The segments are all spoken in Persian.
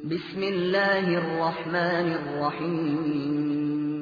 بسم الله الرحمن الرحیم.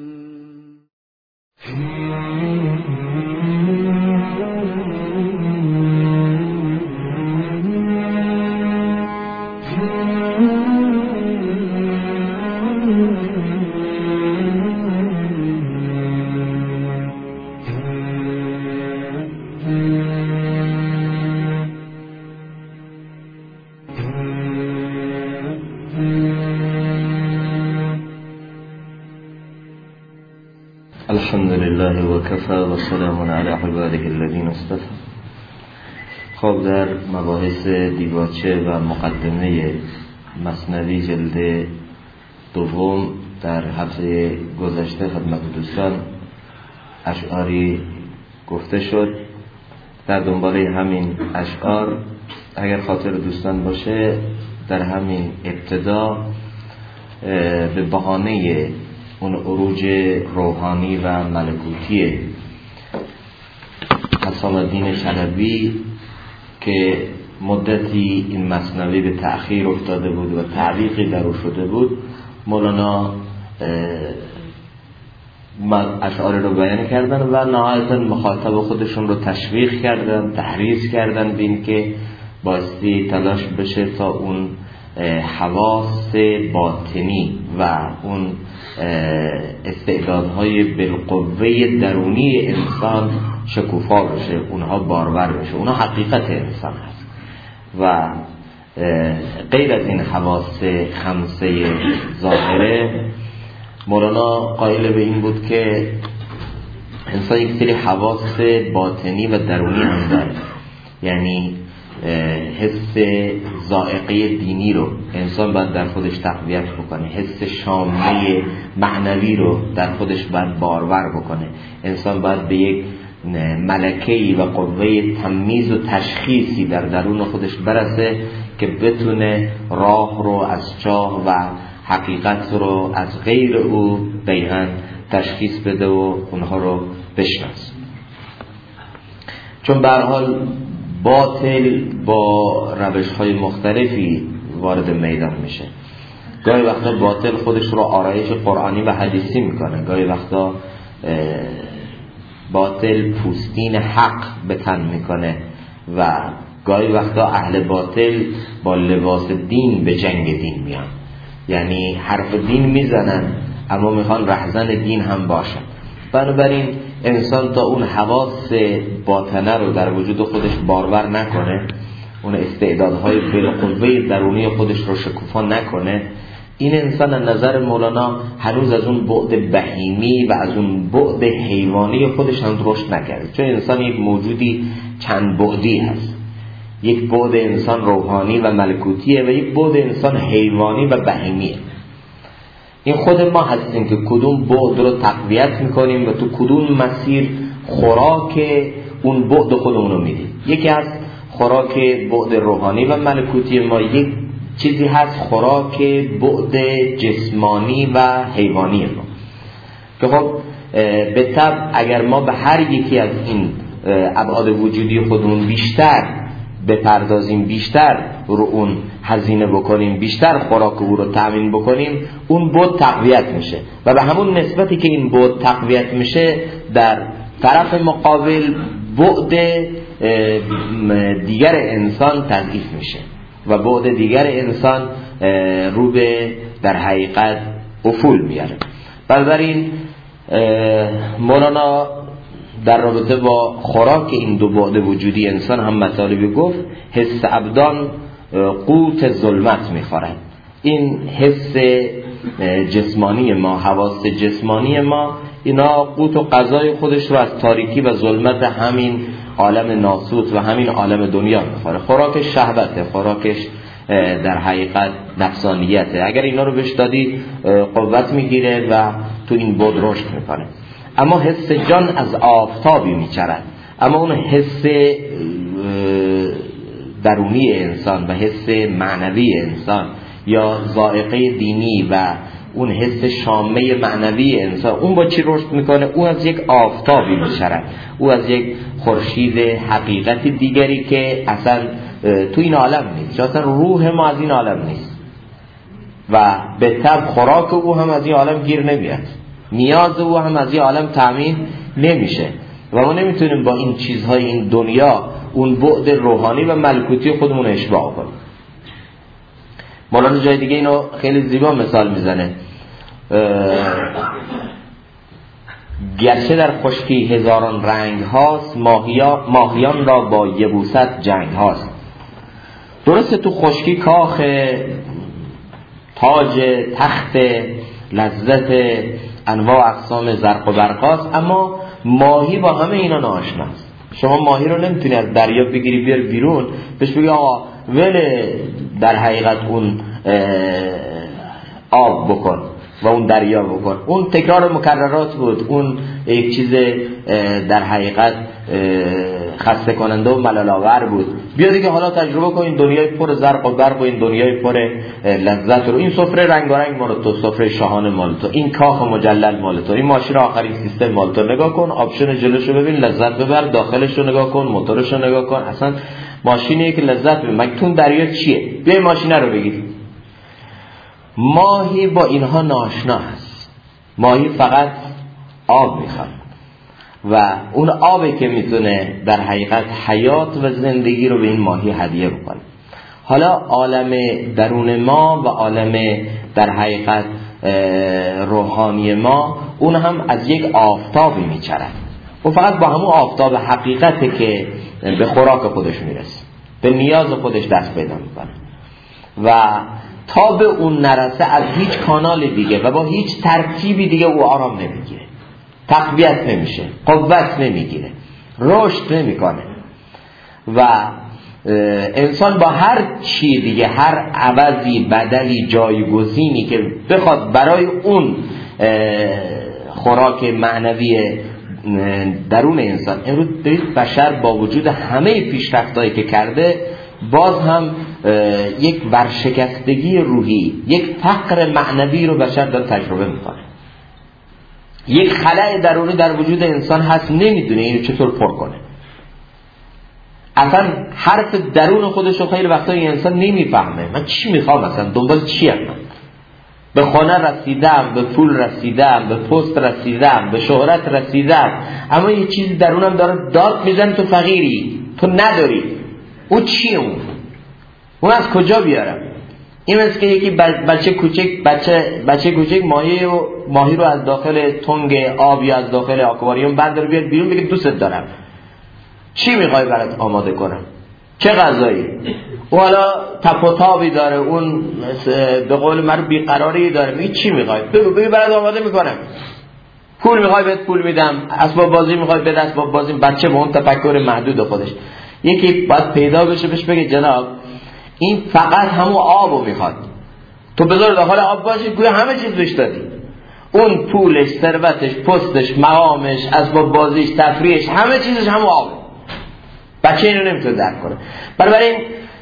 الحمد لله وكفى وسلام على عباده الذين اصطفى. خب در مباحث دیباچه و مقدمه مثنوی جلد دوم در هفته گذشته خدمت دوستان اشعاری گفته شد. در دنباله همین اشعار اگر خاطر دوستان باشه در همین ابتدا به بهانه اون عروج روحانی و ملکوتی حسام الدین چلبی که مدتی این مثنوی به تأخیر افتاده بود و تعلیقی در او شده بود، مولانا اشعار رو بیان کردن و نهایتا مخاطب خودشون رو تشویق کردن، تحریض کردن به این که بایستی تلاش بشه تا اون حواس باطنی و اون استعدادهای بالقوه درونی انسان شکوفا بشه، اونها بارور بشه، اونها حقیقت انسان هست و غیر از این حواس خمسه ظاهره. مولانا قائل به این بود که انسان یک سری حواس باطنی و درونی هم داره، یعنی حس ذائقه دینی رو انسان باید در خودش تقویت بکنه، حس شامه معنوی رو در خودش باید بارور بکنه، انسان باید به یک ملکه‌ای و قوه تمییز و تشخیصی در درون خودش برسه که بتونه راه رو از چاه و حقیقت رو از غیر او دقیقاً تشخیص بده و اونها رو بشناسه. چون به هر حال باطل با روش‌های مختلفی وارد میدان میشه. گاهی وقتا باطل خودش رو آرایش قرآنی و حدیثی میکنه، گاهی وقتا باطل پوستین حق به تن میکنه و گاهی وقتا اهل باطل با لباس دین به جنگ دین میان، یعنی حرف دین میزنن اما میخوان رهزن دین هم باشن. بنابراین انسان تا اون حواس باطنه رو در وجود خودش بارور نکنه، اون استعدادهای بالقوه درونی خودش رو شکوفا نکنه، این انسان از نظر مولانا هنوز از اون بعد بهیمی و از اون بعد حیوانی خودش هم رشد نکرده. چون انسان یک موجودی چند بعدی هست، یک بعد انسان روحانی و ملکوتیه و یک بعد انسان حیوانی و بهیمیه. این خود ما هستیم که کدوم بعد رو تقویت میکنیم و تو کدوم مسیر خوراک اون بعد خودمون رو میدیم. یکی هست خوراک بعد روحانی و ملکوتی ما، یک چیزی هست خوراک بعد جسمانی و حیوانی ما که خب به طبع اگر ما به هر یکی از این ابعاد وجودی خودمون بیشتر بپردازیم، بیشتر رو اون هزینه بکنیم، بیشتر خوراک او رو تامین بکنیم، اون بعد تقویت میشه و به همون نسبتی که این بعد تقویت میشه در طرف مقابل بعد دیگر انسان تضعیف میشه و بعد دیگر انسان رو به در حقیقت افول میاره. بنابراین مولانا در رابطه با خوراک این دو بعد وجودی انسان هم مطالبی گفت. حس ابدان قوت ظلمت میخورن. این حس جسمانی ما، حواس جسمانی ما، اینا قوت و غذای خودش رو از تاریکی و ظلمت همین عالم ناسوت و همین عالم دنیا میخوره. خوراکش شهوته، خوراکش در حقیقت نفسانیته. اگر اینا رو بهش دادی قوت میگیره و تو این بعد رشد میکنه. اما حس جان از آفتابی میچرد، اما اون حس درونی انسان و حس معنوی انسان یا ذائقه دینی و اون حس شامه معنوی انسان، اون با چی رشد میکنه؟ اون از یک آفتابی میچرد، او از یک خورشید حقیقت دیگری که اصلا تو این عالم نیست، چون اصلا روح ما از این عالم نیست. و به طب خوراک او هم از این عالم گیر نمیاد، نیاز او هم از این عالم تامین نمیشه و ما نمیتونیم با این چیزهای این دنیا اون بعد روحانی و ملکوتی خودمون اشباع کنیم. مولانا جای دیگه اینو خیلی زیبا مثال میزنه، گرچه در خشکی هزاران رنگ هاست، ماهیان را با یبوست جنگ هاست. درسته تو خشکی کاخ تاج تخت لذت انواع اقسام زرق و برق هاست، اما ماهی با همه اینا ناآشناست. شما ماهی رو نمیتونی از دریا بگیری بیار بیرون بهش بگی آقا ولی در حقیقت اون آب بکن و اون دریا بکن. اون تکرار مکررات بود، اون یک چیز در حقیقت خسته کننده و ملال‌آور بود. بیا دیگه حالا تجربه کن این دنیای پر زرق و برق و این دنیای پر لذت رو، این سفره رنگارنگ مال تو، سفره شاهانه مال تو، این کاخ مجلل مال تو، این ماشین آخرین سیستم مال تو. نگاه کن آپشن جلوشو ببین، لذت ببر، داخلشو نگاه کن، موتورشو نگاه کن، اصلا ماشینیه که لذت ببر. مگه دریا چیه؟ بیا این ماشینه رو بگیر. ماهی با اینها ناآشنا است. ماهی فقط آب میخواد و اون آبی که میتونه در حقیقت حیات و زندگی رو به این ماهی هدیه بکنه. حالا عالم درون ما و عالم در حقیقت روحانی ما، اون هم از یک آفتابی میچرد. اون فقط با همون آفتاب حقیقته که به خوراک خودش میرسه، به نیاز خودش دست پیدا میکنه و تا به اون نرسه از هیچ کانال دیگه و با هیچ ترکیبی دیگه او آرام نمیگیره، تقویت نمیشه، قوت نمیگیره، رشد نمیکنه و انسان با هر چی دیگه، هر عوضی، بدلی، جایگزینی که بخواد برای اون خوراک معنوی درون انسان، امروز دارید بشر با وجود همه پیشرفتایی که کرده باز هم یک ورشکستگی روحی، یک فقر معنوی رو بشر داره تجربه میکنه. یک خلأ درونی در وجود انسان هست، نمیدونه اینو چطور پر کنه. اصلا حرف درون خودش رو خیلی وقتا این انسان نمیفهمه. من چی میخوام، مثلا دنبال چی ام؟ به خانه رسیدم، به پول رسیدم، به پست رسیدم، به شهرت رسیدم، اما یه چیزی درونم داره داد میزنه تو فقیری، تو نداری. او چیه؟ اون از کجا بیارم؟ این مثل که یکی بچه کوچک ماهی رو از داخل تنگ آب یا از داخل آکواریوم برداره بیاد بیرون، بگه دوست دارم، چی میخوای برات آماده کنم؟ چه غذایی؟ و حالا تپ و تابی داره، اون به قول من بیقراری داره، میگه چی میخوای؟ بگو برات آماده میکنم. پول میخوای بهت پول میدم، اسباب بازی میخوای بهت اسباب بازی. بچه با اون تفکر محدود خودش، یکی باید پیدا بشه بهش بگه جناب این فقط همون آبو میخواد، تو بذار داخل آب باشه، گویا همه چیز بهش دادی. اون پولش، ثروتش، پستش، مقامش، اسباب بازیش، تفریحش، همه چیزش همون آبه. بچه اینو نمیتونه درک کنه. بنابراین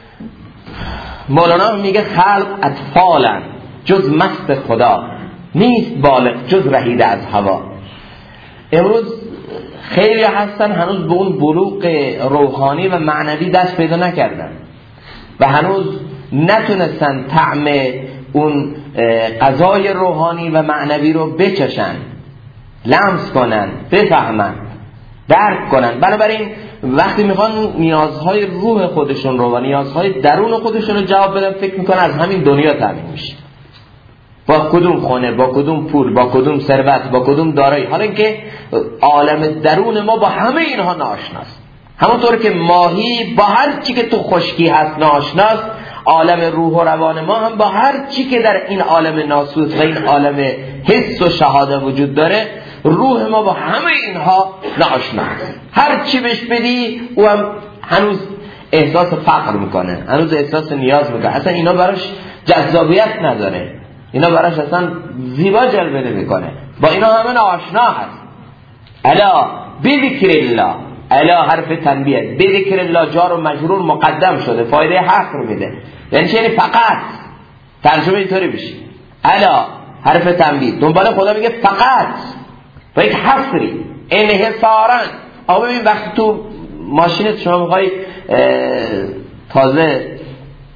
مولانا میگه خلق اطفالن جز مست خدا، نیست بالغ جز رهیده از هوا. امروز خیلی هستن هنوز به اون بلوغ روحانی و معنوی دست پیدا نکردن و هنوز نتونستن طعم اون غذای روحانی و معنوی رو بچشن، لمس کنن، بفهمن، درک کنن. بنابراین وقتی میخوان نیازهای روح خودشون رو و نیازهای درون خودشون رو جواب بدن، فکر میکنن از همین دنیا تامین میشه، با کدوم خانه، با کدوم پول، با کدوم ثروت، با کدوم دارایی. حالا که عالم درون ما با همه اینها ناآشناست. همونطور که ماهی با هر چی که تو خشکی هست ناآشناست، عالم روح و روان ما هم با هر چی که در این عالم ناسوت و این عالم حس و شهاده وجود داره، روح ما با همه اینها ناآشناست. هر چی بهش بدی او هم هنوز احساس فقر میکنه، هنوز احساس نیاز میکنه، اصلا اینا براش جذابیت نداره، اینا براش اصلا زیبا جلوه نمیکنه، با اینا همه ناآشنا هست. الا بذکر الله، الا حرف تنبیه، بذکر الله جار و مجرور مقدم شده، فایده حصر میده. یعنی چه؟ فقط. ترجمه اینطوری بشه، الا حرف تنبیه، دنبال خدا میگه فقط، و یک حصری، انحصارا. آقا ببین وقتی تو ماشینت شما میخوای تازه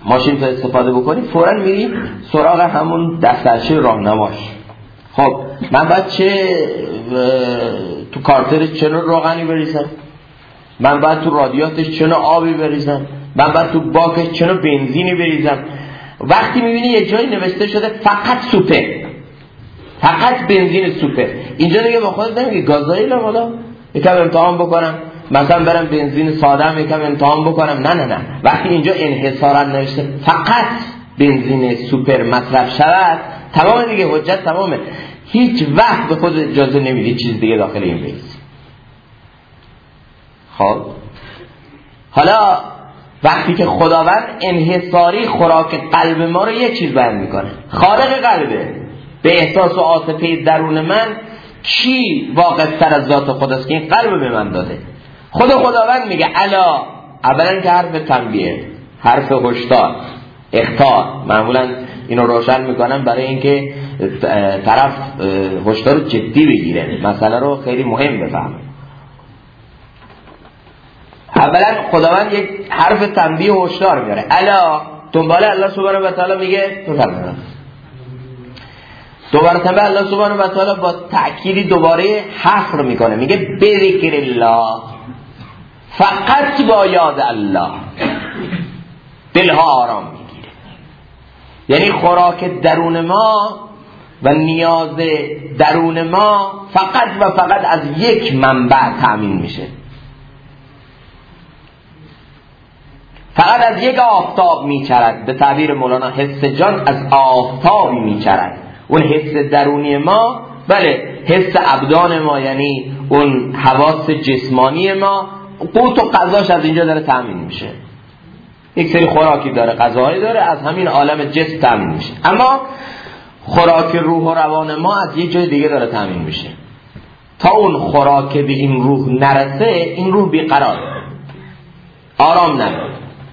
ماشین تو استفاده بکنی فوراً میری سراغ همون دفترچه راهنماش. خب من باید چه تو کارترش چه نوع روغنی بریزم، من باید تو رادیاتش چه نوع آبی بریزم، من باید تو باکش چه نوع بنزینی بریزم. وقتی میبینی یه جایی نوشته شده فقط سوپر، فقط بنزین سوپر، اینجا دیگه با خودت نمیگی گازوئیل بالا یکم امتحان بکنم، مثلا برم بنزین ساده‌ام یکم امتحان بکنم. نه وقتی اینجا انحصارا نوشته فقط بنزین سوپر مصرف شود، تمام دیگه، حجت تمامه. هیچ وقت به خود اجازه نمیدی چیز دیگه داخل این بریزی. خب حالا وقتی که خداوند انحصاری خوراک قلب ما رو یک چیز بیان میکنه، خالق قلبه، به احساس و عاطفه درون من کی واقع‌تر از ذات خداست که این قلب به من داده؟ خود خداوند میگه الا، اولا که حرف تنبیه، حرف هشدار، اخطار. معمولا اینو روشن میکنم برای اینکه طرف هشدار جدی بگیره، مسئله رو خیلی مهم بفهمه. اولا خداوند یک حرف تنبیه و هشدار میاره، الا، دنباله الله سبحانه و تعالی میگه بفرمایید. دوباره تنبیه الله سبحانه و تعالی با تأکیدی دوباره حفر میکنه، میگه بذکر الله، فقط با یاد الله دلها آرام میگیره. یعنی خوراک درون ما و نیاز درون ما فقط و فقط از یک منبع تأمین میشه، فقط از یک آفتاب میچرد. به تعبیر مولانا حس جان از آفتابی میچرد. اون حس درونی ما، بله حس ابدان ما، یعنی اون حواس جسمانی ما، قوت و غذاش از اینجا داره تامین میشه. یک سری خوراکی داره، غذایی داره، از همین عالم جسم تامین میشه. اما خوراک روح و روان ما از یک جای دیگه داره تامین میشه. تا اون خوراک به این روح نرسه، این روح بیقرار، آرام نداره.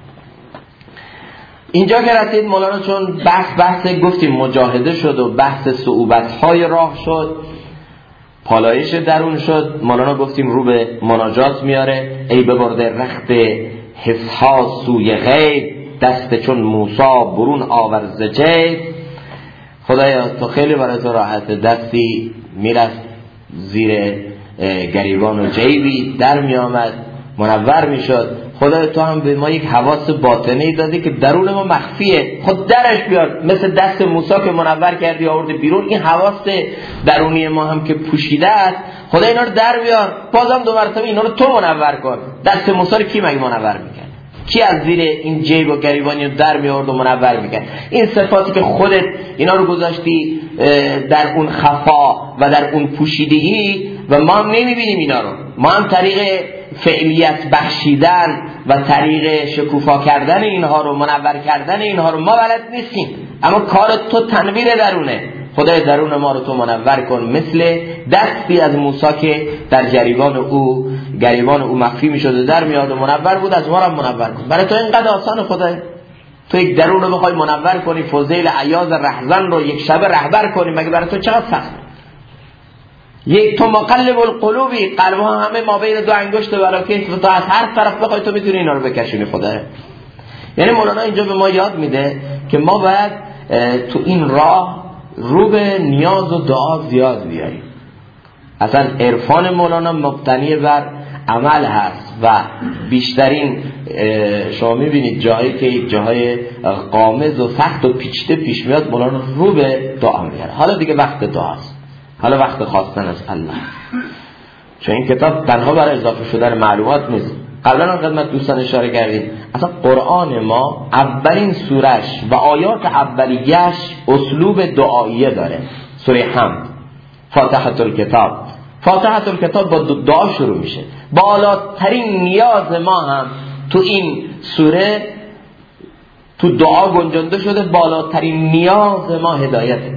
اینجا که رسید مولانا، چون بحث گفتیم مجاهده شد و بحث صعوبت‌های راه شد، پالایش درون شد، مولانا گفتیم رو به مناجات میاره. ای ببرده رخت حسها سوی غیب، دست چون موسی برون آورز جیب. خدایا تو خیلی برای تو راحت، دستی میرفت زیر گریبان و جیبی در میامد، منور میشد. خدای تو هم به ما یک حواس باطنی دادی که درون ما مخفیه، خود درش بیار، مثل دست موسی که منور کردی آورد بیرون. این حواس درونی ما هم که پوشیده است، خدای اینا رو در بیار، بازم دو مرتبه اینا رو تو منور کن. دست موسی رو کی مگه منور میکرد؟ کی از زیر این جیب و گریبانی رو در میآورد و منور میکرد؟ این صفاتی که خودت اینا رو گذاشتی در اون خفا و در اون پوشیدگی و ما هم نمیبینیم اینا رو. ما هم طریق فعلیت بخشیدن و طریق شکوفا کردن اینها رو، منور کردن اینها رو ما بلد نیستیم. اما کار تو تنویر درونه. خدای درون ما رو تو منور کن، مثل دستی از موسی که در گریبان او مخفی میشد و در میاد و منور بود، از ما رو منور کن. برای تو اینقدر آسان خدای تو یک درون رو بخوای منور کنی، فضیل عیاض رهزن رو یک شب رهبر کنی، مگه برای تو چقدر سخت؟ یک تو مقلب القلوبی، قلبها همه ما بین دو انگشت ولاکه و تو از هر طرف بخوای تو میتونی اینا رو بکشونی خدای. یعنی مولانا اینجا به ما یاد میده که ما باید تو این راه رو به نیاز و دعا زیاد بیاریم. اصلا عرفان مولانا مبتنی بر عمل هست و بیشترین شما میبینید جایی که یک جاهای قامز و سخت و پیچیده پیش میاد، مولانا رو به دعا میاره. حالا دیگه وقت دعاست، حالا وقت خواستن از الله. چون این کتاب تنها برای اضافه شدن معلومات نیست. قبلا هم خدمت دوستان اشاره کردیم، اصلا قرآن ما اولین سورش و آیات اولیه‌اش اسلوب دعاییه داره. سوره حمد، فاتحه الکتاب. فاتحه الکتاب با دعا شروع میشه. بالاترین نیاز ما هم تو این سوره تو دعا گنجانده شده. بالاترین نیاز ما هدایته.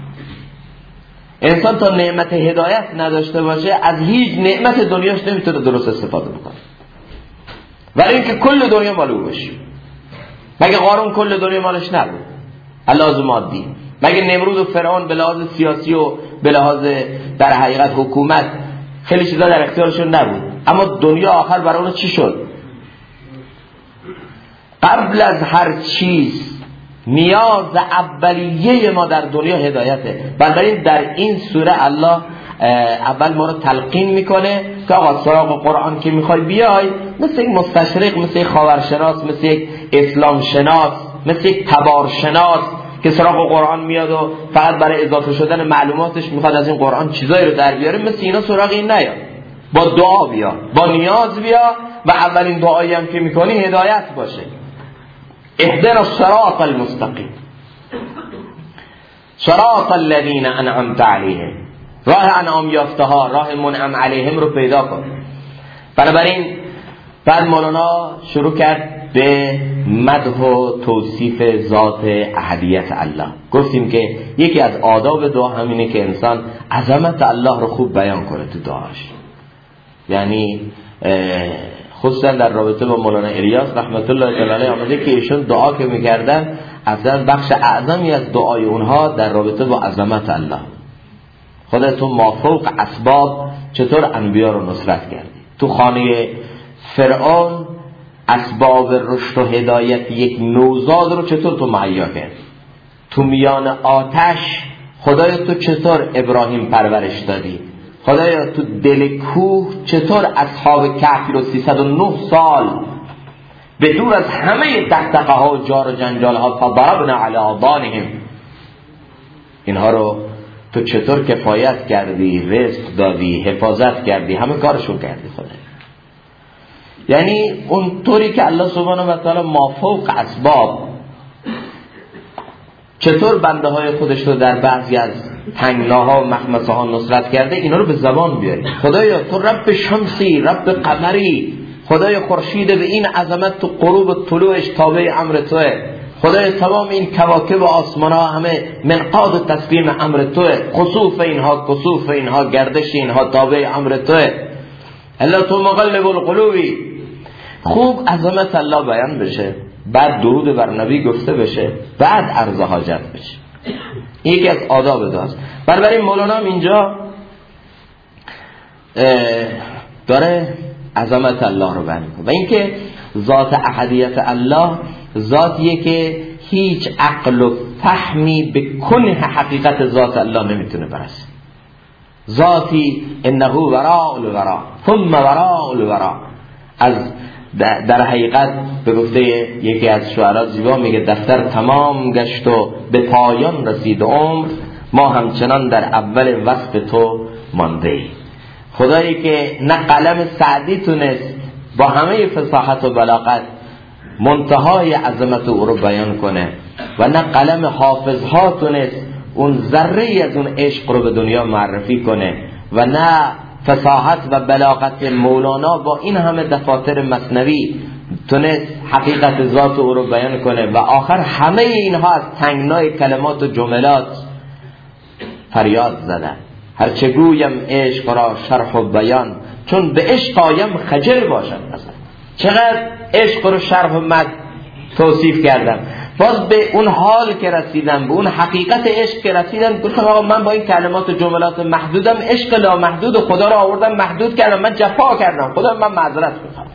انسان تا نعمت هدایت نداشته باشه از هیچ نعمت دنیاش نمیتونه درست استفاده بکنه، ولی اینکه کل دنیا مال او باشه. مگه قارون کل دنیا مالش نبود؟ لحاظ مادی. مگه نمرود و فرعون به لحاظ سیاسی و به لحاظ در حقیقت حکومت خیلی چیزا در اختیارشون نبود؟ اما دنیا آخر برای اون چی شد؟ قبل از هر چیز نیاز اولیه ما در دنیا هدایته. بنابراین در این سوره الله اول ما رو تلقین میکنه که آقا سراغ قرآن که میخوای بیای، مثل یک مستشرق، مثل یک خاورشناس، مثل یک اسلام شناس، مثل یک تبارشناس که سراغ قرآن میاد و فقط برای اضافه شدن معلوماتش میخواد از این قرآن چیزایی رو در بیاره، مثل اینا سراغ این نیا. با دعا بیا، با نیاز بیا و اولین دعایی هم که میکنی هدایت باشه. اهدنا الصراط المستقیم صراط الذین انعمت علیهم، راه انعام یافته ها، راه منعم علیهم رو پیدا کن. بنابراین بعد مولانا شروع کرد به مدح و توصیف ذات احدیت الله. گفتیم که یکی از آداب دعا همینه که انسان عظمت الله رو خوب بیان کنه تو دعاش. یعنی خصوصا در رابطه با مولانا الیاس رحمت الله تعالی علیه آمده که ایشون دعا که میکردن اصلا بخش اعظمی از دعای اونها در رابطه با عظمت الله. خودتون مافوق اسباب چطور انبیا رو نصرت کردی؟ تو خانه فرعون اسباب رشد و هدایت یک نوزاد رو چطور تو مهیا کردی؟ تو میان آتش خدایا تو چطور ابراهیم پرورش دادی؟ خدایا تو دل کوه چطور اصحاب کهف رو 309 سال به دور از همه دغدغه ها و جار و جنجال ها فضربنا علی آذانهم، اینها رو تو چطور کفایت کردی، رزق دادی، حفاظت کردی، همه کارشون کردی خدا. یعنی اون طوری که الله سبحانه و تعالی مافوق اسباب چطور بنده های خودش رو در بعضی از تنگناها و مخمصه ها نصرت کرده، اینا رو به زبان بیاری. خدایا تو رب شمسی، رب قمری، خدای خورشید به این عظمت تو غروب و طلوعش تابع امر توه. خدای تمام این کواکب و آسمان ها همه منقاد و تسلیم امر توه. خسوف اینها، کسوف اینها، گردش اینها تابع امر توه. الله تو مقلب القلوبی. خوب عظمت الله بیان بشه، بعد درود بر نبی گفته بشه، بعد عرض حاجت بشه. یکی از آداب دعاست. بنابراین مولانا اینجا داره عظمت الله رو بیان می‌کنه و اینکه ذات احدیت الله ذاتیه که هیچ عقل و فهمی به کنه حقیقت ذات الله نمیتونه برسه. ذاتی انه وراء الوراء ثم وراء الوراء. از در حقیقت به گفته یکی از شعرا زیبا میگه دفتر تمام گشت و به پایان رسید عمر، ما همچنان در اول وصف تو مانده. خدایی که نه قلم سعدی تونست با همه فصاحت و بلاغت منتهای عظمت او رو بیان کنه و نه قلم حافظها تونست اون ذره از اون عشق رو به دنیا معرفی کنه و نه فصاحت و بلاغت مولانا با این همه دفاتر مثنوی تونست حقیقت ذات او رو بیان کنه و آخر همه اینها از تنگنای کلمات و جملات فریاد زدن. هرچه گویم عشق را شرح و بیان، چون به عشق آیم خجل باشد. مثلا چقدر عشق رو شرح و مد توصیف کردم، باز به اون حال که رسیدم، به اون حقیقت عشق که رسیدم، گفتم آقا من با این کلمات و جملات محدودم، عشق لامحدود خدا رو آوردم محدود کردم، من جفا کردم، خدا من معذرت میخوام.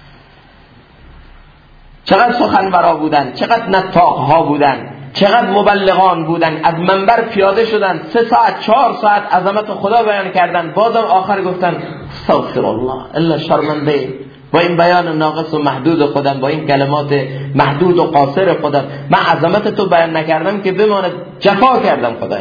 چقدر سخنورا بودن، چقدر نطاقها بودن، چقدر مبلغان بودن، از منبر پیاده شدن 3 ساعت 4 ساعت عظمت خدا بیان کردن، بازم آخر گفتن استغفر الله الا شرمنده. با این بیان ناقص و محدود خودم، با این کلمات محدود و قاصر خودم، من عظمت تو بیان نکردم که بماند، جفا کردم خدای.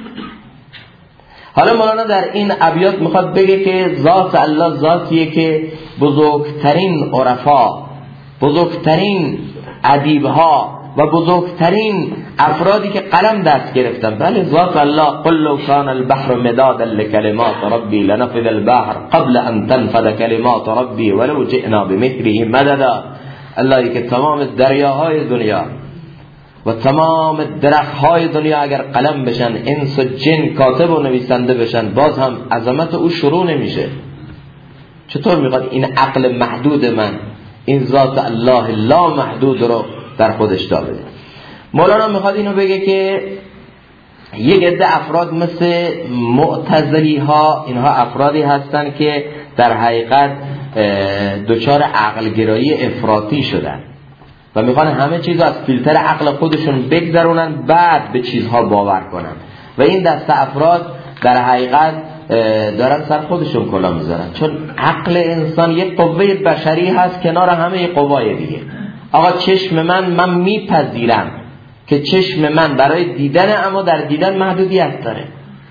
حالا مولانا در این ابیات میخواد بگه که ذات الله ذاتیه که بزرگترین عرفا، بزرگترین ادیبها و بزرگترین افرادی که قلم دست گرفتن، بله ذات الله قل لو كان البحر مدادا لكلمات ربي لنفذ البحر قبل ان تنفذ كلمات ربي ولو جئنا بمثله مددا. اللهی که تمام دریاهای دنیا و تمام درختهای دنیا اگر قلم بشن، انس و جن کاتب و نویسنده بشن، باز هم عظمت او شروع نمیشه. چطور میخواد این عقل محدود من این ذات الله لا محدود رو در خودش داره؟ مولانا میخواد اینو بگه که یک عده افراد مثل معتزلی ها، اینها افرادی هستن که در حقیقت دچار عقل گرایی افراطی شدن. و میخوان همه چیز از فیلتر عقل خودشون بگذرونن بعد به چیزها باور کنن و این دسته افراد در حقیقت دارن سر خودشون کلا میذارن، چون عقل انسان یک قوه بشری هست کنار همه قوای دیگه. آقا چشم من میپذیرم که چشم من برای دیدن، اما در دیدن محدودیت داره.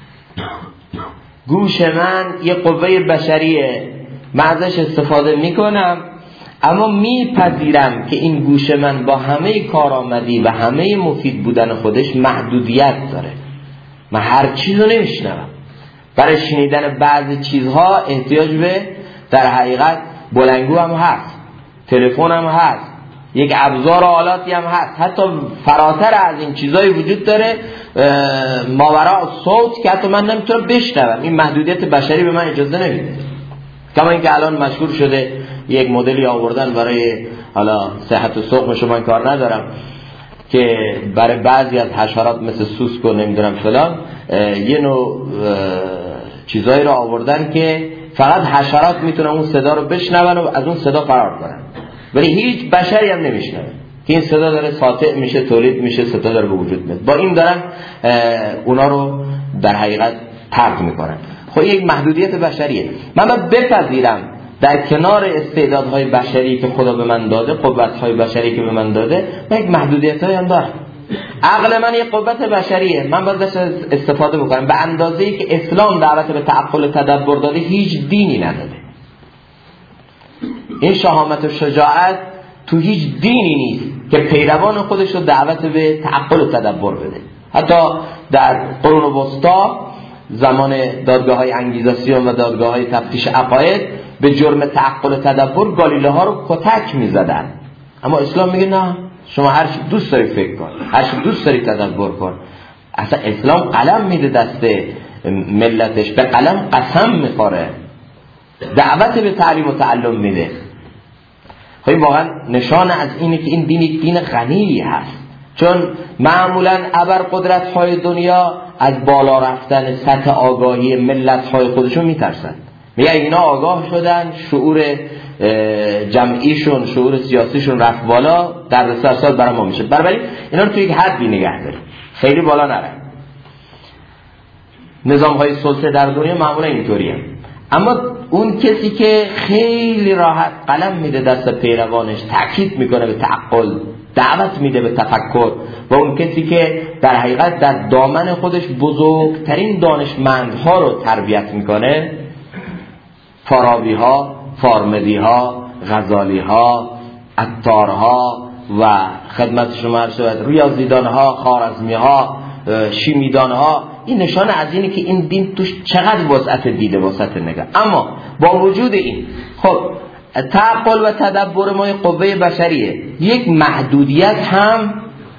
گوش من یک قوه بشریه، من ازش استفاده میکنم، اما میپذیرم که این گوش من با همه کارآمدی و همه مفید بودن خودش محدودیت داره. من هر چیزو نمیشنوم. برای شنیدن بعضی چیزها احتیاج به در حقیقت بلندگو هم هست، تلفن هم هست، یک ابزار و آلاتی هم هست، حتی فراتر از این چیزایی وجود داره ماوراء صوت که حتی من نمیتونم بشنوم. این محدودیت بشری به من اجازه نمیده. کما اینکه الان مشهور شده یک مدلی آوردن برای حالا صحت و سقم شما کار ندارم که برای بعضی از حشرات مثل سوسک و نمیدونم فلان یه نوع چیزایی رو آوردن که فقط حشرات میتونن اون صدا رو بشنون و از اون صدا فرار کنن، ولی هیچ بشری هم نمیشنوه که این صدا داره ساطع میشه، تولید میشه، صدا داره به وجود میاد. با این دارن اونا رو در حقیقت ترک میکنن. خب یک محدودیت بشریه. من باید بپذیرم در کنار استعدادهای بشری که خدا به من داده، قوتهای بشری که به من داده، من یک محدودیت‌هایی هم دارم. عقل من یک قوت بشریه، من باید ازش استفاده بکنم به اندازه‌ای که اسلام دعوت به تعقل و تدبر داده، هیچ دینی نداده. این شهامت و شجاعت تو هیچ دینی نیست که پیروان خودش رو دعوت به تعقل و تدبر بده. حتی در قرون وسطا زمان دادگاه‌های انگیزاسیون و دادگاه‌های تفتیش عقاید به جرم تعقل و تدبر گالیله ها رو کتک می‌زدن، اما اسلام میگه نه، شما هر چی دوست داری فکر کن، هر چی دوست داری تدبر کن. اصلا اسلام قلم میده دست ملتش، به قلم قسم میخوره، دعوت به تعلیم و تعلم میده. خب واقعا نشان از اینه که این دین یک دین غنی هست، چون معمولا ابرقدرت های دنیا از بالا رفتن سطح آگاهی ملت های خودشون میترسن. میگه اینا آگاه شدن، شعور جمعیشون، شعور سیاسیشون رفت بالا، در رسالت برای ما میشه. بنابراین اینا رو توی یک حدی نگه داریم، خیلی بالا نره. نظام های سلطه در دنیا معمولا اینطوریه. اما اون کسی که خیلی راحت قلم میده دست پیروانش، تاکید میکنه به تعقل، دعوت میده به تفکر، و اون کسی که در حقیقت در دامن خودش بزرگترین دانشمندها رو تربیت میکنه، فارابی ها، فارمدی ها، غزالی ها، عطارها و خدمت شما عرض شود ریاضیدان ها، خوارزمی ها، شیمیدان ها، این نشانه از اینه که این دین توش چقدر وسعت دیده، وسعت نگاه. اما با وجود این، خب تعقل و تدبر ما قوه بشریه، یک محدودیت هم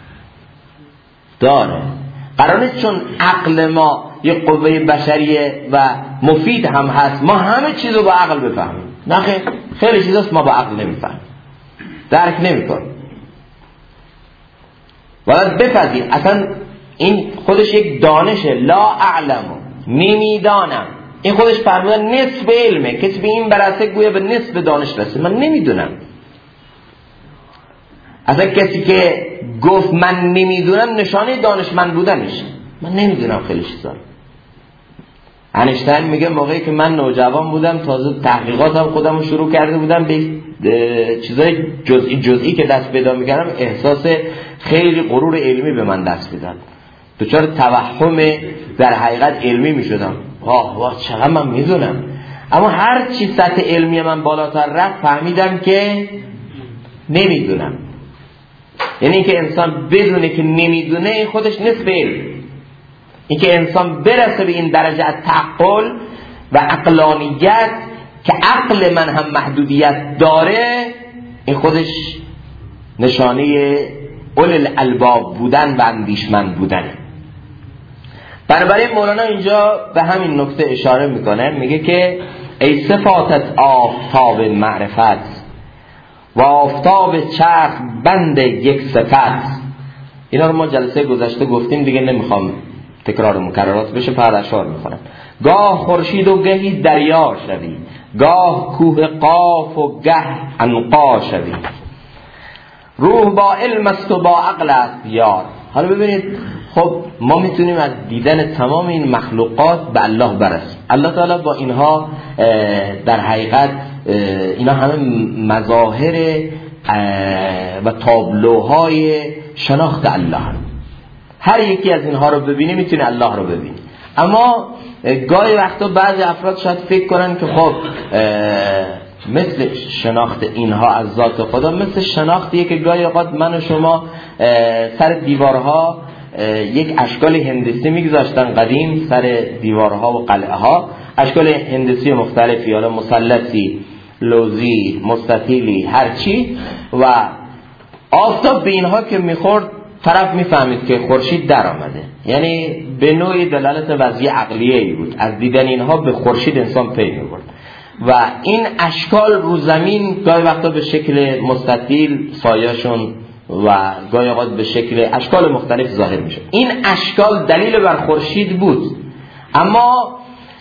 داره. قرار نیست چون عقل ما یک قوه بشریه و مفید هم هست ما همه چیز رو با عقل بفهمیم. نه خیلی چیزاست ما با عقل نمیفهمیم، درک نمیکنیم. باید بپذیر اصلا این خودش یک دانشه. لا اعلم، نمیدانم، این خودش فرمودن نصف علمه. کسی به این برسه گویا به نصف دانش رسید. من نمیدونم. اصلا کسی که گفت من نمیدونم نشانه دانشمند بودنش. من نمیدونم خیلی چیزا. انیشتین میگه موقعی که من نوجوان بودم، تازه تحقیقاتم خودم رو شروع کرده بودم، به چیزای جزئی که دست پیدا میکردم احساس خیلی غرور علمی به من دست میداد، دچار توهم در حقیقت علمی میشدم. واه چقدر من میدونم. اما هر چی سطح علمی من بالاتر رفت فهمیدم که نمیدونم. یعنی اینکه انسان بدونه که نمیدونه خودش نصف علم. اینکه انسان برسه به این درجه از تعقل و عقلانیت که عقل من هم محدودیت داره، این خودش نشانه اول الالباب بودن و اندیشمند بودنه. بنابراین مولانا اینجا به همین نکته اشاره میکنه، میگه که ای صفاتت آفتاب معرفت و آفتاب چرخ بند یک صفت. اینا رو ما جلسه گذشته گفتیم، دیگه نمیخوام تکرار مکررات بشه، فقط اشعار میخونم. گاه خورشید و گهی دریا شوی، گاه کوه قاف و گه عنقا شوی. روح با علم است و با عقل است یار. حالا ببینید، خب ما میتونیم از دیدن تمام این مخلوقات به الله برسیم. الله تعالی با اینها در حقیقت اینا همه مظاهر و تابلوهای شناخت الله هم. هر یکی از اینها رو ببینی میتونی الله رو ببینی. اما گاهی وقتا بعضی افراد شاید فکر کنن که خب مثل شناخت اینها از ذات خدا مثل شناختیه که گاهی اوقات من و شما سر دیوارها یک اشکال هندسی میگذاشتن قدیم سر دیوارها و قلعه ها، اشکال هندسی مختلفی، حالا مثلثی، لوزی، مستطیلی، هرچی، و آفتاب به اینها که میخورد طرف میفهمید که خورشید در آمده. یعنی به نوعی دلالت وضعی عقلیه‌ای بود، از دیدن اینها به خورشید انسان پی می‌برد. و این اشکال رو زمین گاهی وقتا به شکل مستطیل سایه‌شون و گاهی اوقات به شکل اشکال مختلف ظاهر میشه. این اشکال دلیل بر خورشید بود، اما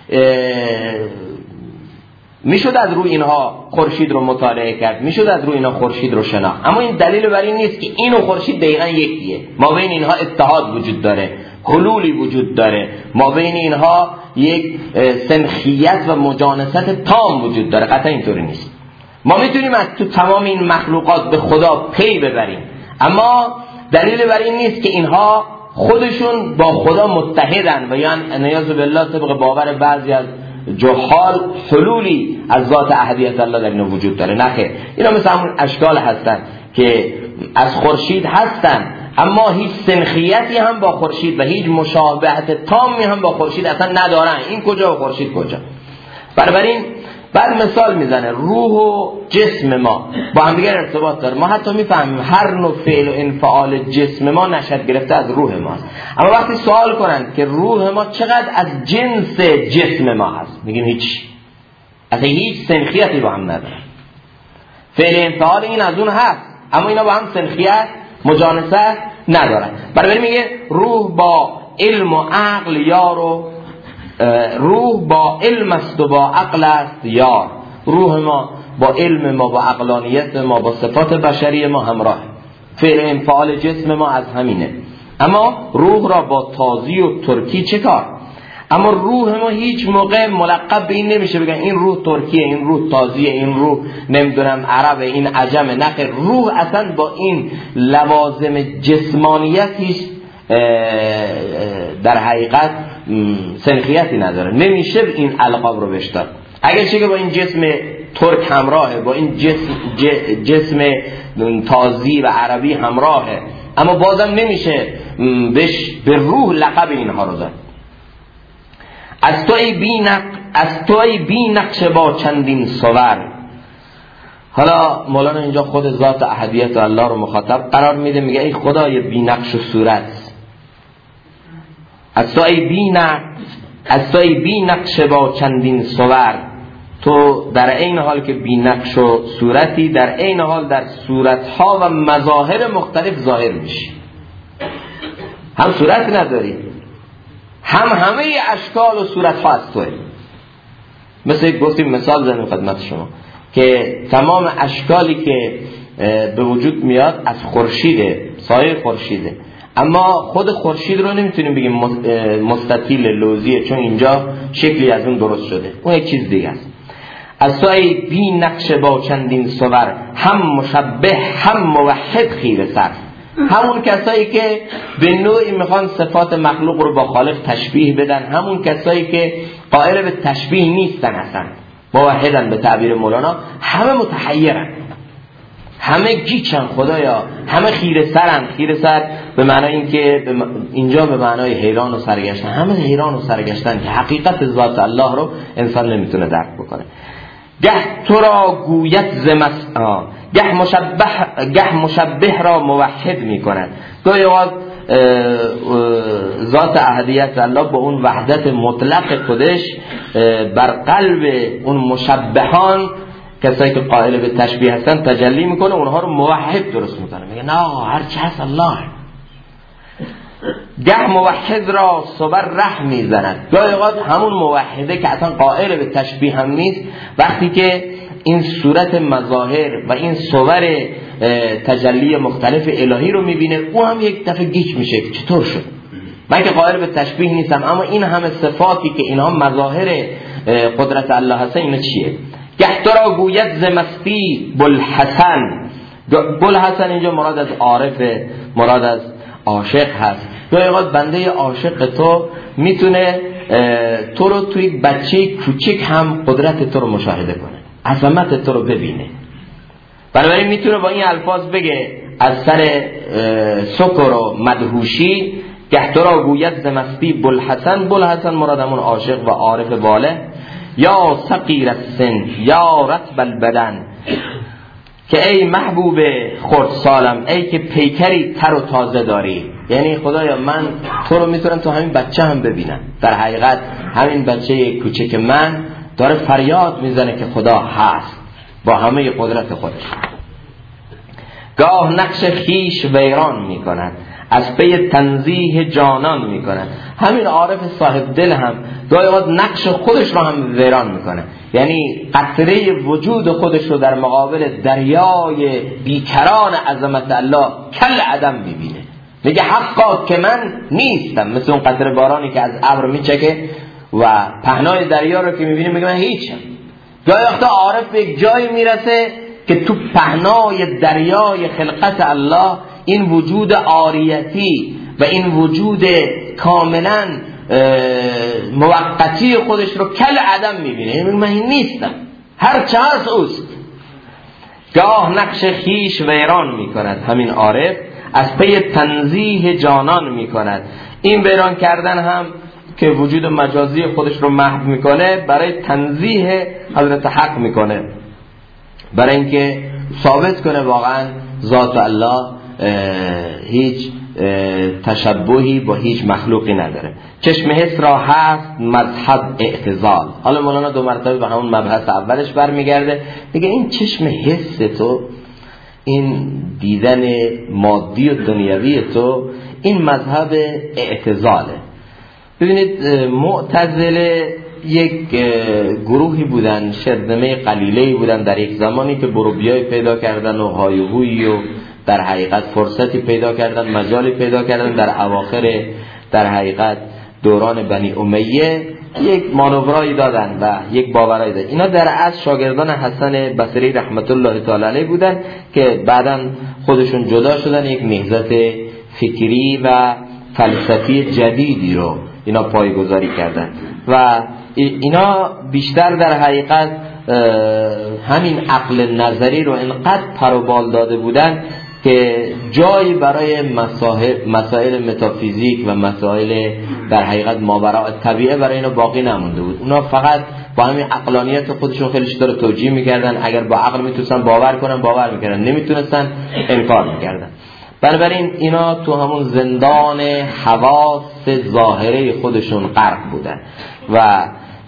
میشد از روی اینها خورشید رو مطالعه کرد، میشد از روی اینها خورشید رو شناخت، اما این دلیل بر این نیست که این و خورشید دقیقاً یکیه. ما بین اینها اتحاد وجود داره، حلولی وجود داره، ما بین اینها یک سنخیت و مجانست تام وجود داره. قطعا اینطوری نیست. ما میتونیم از تو تمام این مخلوقات به خدا پی ببریم، اما دلیل بر این نیست که اینها خودشون با خدا متحدن و یا نیاز بالله طبق باور بعضی از جهال حلولی از ذات احدیت الله در اینو وجود داره. نه خیر، اینا مثل همون اشکال هستن که از خورشید هستن، اما هیچ سنخیتی هم با خورشید و هیچ مشابهت تامی هم با خورشید اصلا ندارن. این کجا و خورشید کجا؟ بنابراین بعد مثال میزنه روح و جسم ما با هم دیگر ارتباط داره. ما حتی میفهمیم هر نوع فعل و انفعال جسم ما نشأت گرفته از روح ماست. اما وقتی سوال کنند که روح ما چقدر از جنس جسم ما هست، میگیم هیچ، اصلا هیچ سنخیتی با هم نداره. فعل انفعال این از اون هست، اما اینا با هم سنخیت مجانست ندارن. بنابراین میگه روح با علم و عقل یارو، روح با علم است و با عقل است یار. روح ما با علم ما، با عقلانیت ما، با صفات بشری ما همراه. فعل انفعال جسم ما از همینه. اما روح را با تازی و ترکی چه کار؟ اما روح ما هیچ موقع ملقب به این نمیشه بگن این روح ترکیه، این روح تازیه، این روح نمیدونم عربه، این عجمه. نخیر، روح اصلا با این لوازم جسمانیتیش در حقیقت سنخیتی نداره، نمیشه این القاب رو بهش داد. اگر چه که با این جسم ترک همراهه، با این جسم تازی و عربی همراهه، اما بازم نمیشه بهش به روح لقب اینها رو داد. از تو ای بی نقش با چندین صور. حالا مولانا اینجا خود ذات احدیت الله رو مخاطب قرار میده، میگه ای خدای بی نقش و صورت، از تو ای بی نقش با چندین صور. تو در این حال که بی نقش و صورتی، در این حال در صورتها و مظاهر مختلف ظاهر میشی. هم صورت نداری، هم همه اشکال و صورتها از توه. مثل گفتیم مثال زنیم خدمت شما که تمام اشکالی که به وجود میاد از خورشیده، سایه خورشیده، اما خود خورشید رو نمیتونیم بگیم مستطیل لوزیه، چون اینجا شکلی از اون درست شده، اون یک چیز دیگه است. از تو ای بی نقش با چندین صور، هم مشبه هم موحد خیره سر. همون کسایی که به نوعی میخوان صفات مخلوق رو با خالق تشبیه بدن، همون کسایی که قائل به تشبیه نیستن، اصلا موحدن به تعبیر مولانا، همه متحیرن، همه گیچن خدایا، همه خیره سرن. خیره سر به معنای این که اینجا به معنای حیران و سرگشتن، همه حیران و سرگشتن که حقیقت ذات الله رو انسان نمیتونه درک بکنه. گه تو را گویت گه مشبه را موحد میکند. گاهی اوقات ذات احدیت الله با اون وحدت مطلق خودش بر قلب اون مشبهان، کسایی که قائل به تشبیه هستن، تجلی میکنه، اونها رو موحد درست میکنه، میگه نه هر چی هست الله. گه موحد را صبر ره میزند. گاهی اوقات همون موحده که اصلا قائل به تشبیه هم نیست، وقتی که این صورت مظاهر و این صور تجلی مختلف الهی رو میبینه، او هم یک دفعه گیج میشه که چطور شد. من که قائل به تشبیه نیستم، اما این همه صفاتی که اینها مظاهر قدرت الله هست، اینا چیه؟ گه تو را گوید ز مستی بوالحسن. بوالحسن اینجا مراد از عارف، مراد از عاشق هست. گاهی اوقات بنده عاشق تو میتونه تو رو توی بچه کوچک هم قدرت تو رو مشاهده کنه، عظمت تو رو ببینه. بنابراین میتونه با این الفاظ بگه از سر سکر و مدهوشی گه تو را گوید ز مستی بوالحسن. بوالحسن مراد همون عاشق و عارف واله. یا صغیر السن یا رطب البدن، که ای محبوب خردسالم، ای که پیکری تر و تازه داری. یعنی خدایا من تو رو میتونم تو همین بچه هم ببینم. در حقیقت همین بچه کوچک من داره فریاد میزنه که خدا هست با همه قدرت خودش. گاه نقش خیش ویران میکند، از پی تنزیه جانان میکنه. همین عارف صاحب دل هم گاهی اوقات نقش خودش رو هم ویران میکنه، یعنی قطره وجود خودش رو در مقابل دریای بیکران عظمت الله کل عدم میبینه. میگه حقا که من نیستم، مثل اون قطره بارانی که از ابر میچکه و پهنای دریا رو که میبینه میگه من هیچم. گاهی وقتا عارف به یک جایی میرسه که تو پهنای دریای خلقت الله این وجود عاریتی و این وجود کاملا موقتی خودش رو کل عدم میبینه. من این نیستم، هر چه هست اوست. گاه نقش خیش ویران میکند، همین عارف از پی تنزیه جانان میکند. این ویران کردن هم که وجود مجازی خودش رو محو میکنه، برای تنزیه حضرت حق میکنه، برای اینکه ثابت کنه واقعا ذات الله هیچ تشبهی با هیچ مخلوقی نداره. چشم حس را هست مذهب اعتزال. حالا مولانا دو مرتبه به همون مبحث اولش برمیگرده، میگه این چشم حس تو، این دیدن مادی و دنیوی تو، این مذهب اعتزاله. ببینید معتزله یک گروهی بودن، شرذمه قلیله‌ای بودن در یک زمانی که بروبیای پیدا کردن و هایهویی و در حقیقت فرصتی پیدا کردن، مجالی پیدا کردن در اواخر در حقیقت دوران بنی امیه، یک مانورایی دادن و یک باورایی دادن. اینا در اصل شاگردان حسن بصری رحمت الله تعالی علیه بودن که بعداً خودشون جدا شدن، یک نهضت فکری و فلسفی جدیدی رو اینا پایه‌گذاری کردن و اینا بیشتر در حقیقت همین عقل نظری رو انقدر پر و بال داده بودن که جایی برای مسائل متافیزیک و مسائل در حقیقت ماوراء طبیعه برای اینا باقی نمونده بود. اونا فقط با همین عقلانیت خودشون خیلی چیزا رو توجیه میکردن. اگر با عقل میتونستن باور کنن باور میکردن، نمیتونستن انکار میکردن. بنابراین اینا تو همون زندان حواس ظاهره خودشون غرق بودن و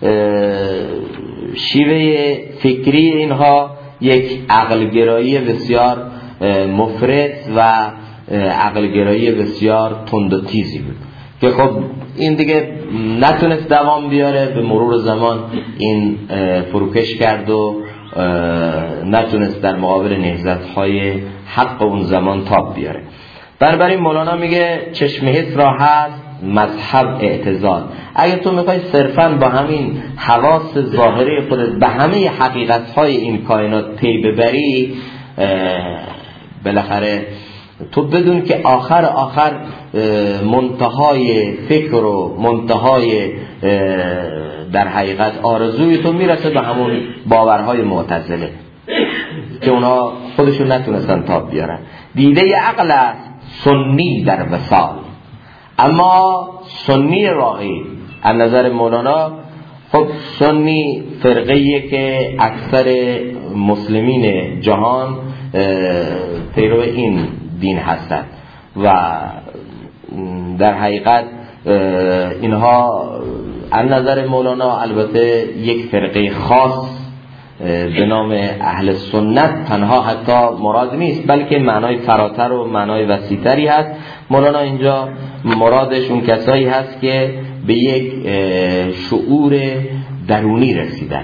شیوه فکری اینها یک عقلگرایی بسیار مفرط و عقلگرایی بسیار تند و تیزی بود که خب این دیگه نتونست دوام بیاره. به مرور زمان این فروکش کرد و نتونست در مقابل نهضت‌های حق اون زمان تاب بیاره. بنابراین مولانا میگه چشم حس را هست مذهب اعتزال. اگر تو میخوای صرفاً با همین حواس ظاهره خودت به همه حقیقت‌های این کائنات پی ببری، بالاخره تو بدون که آخر منتهای فکر و منتهای در حقیقت آرزوی تو میرسه به همون باورهای معتزله که اونا خودشون نتونستن تاب بیارن. دیده عقل است سنی در وصال، اما سنی واقعی از نظر مولانا، خب سنی فرقه‌ایه که اکثر مسلمین جهان پیرو این دین هستند و در حقیقت اینها از نظر مولانا البته یک فرقه خاص به نام اهل سنت تنها حتی مراد نیست، بلکه معنای فراتر و معنای وسیع‌تری هست. مولانا اینجا مرادش اون کسایی هست که به یک شعور درونی رسیدن،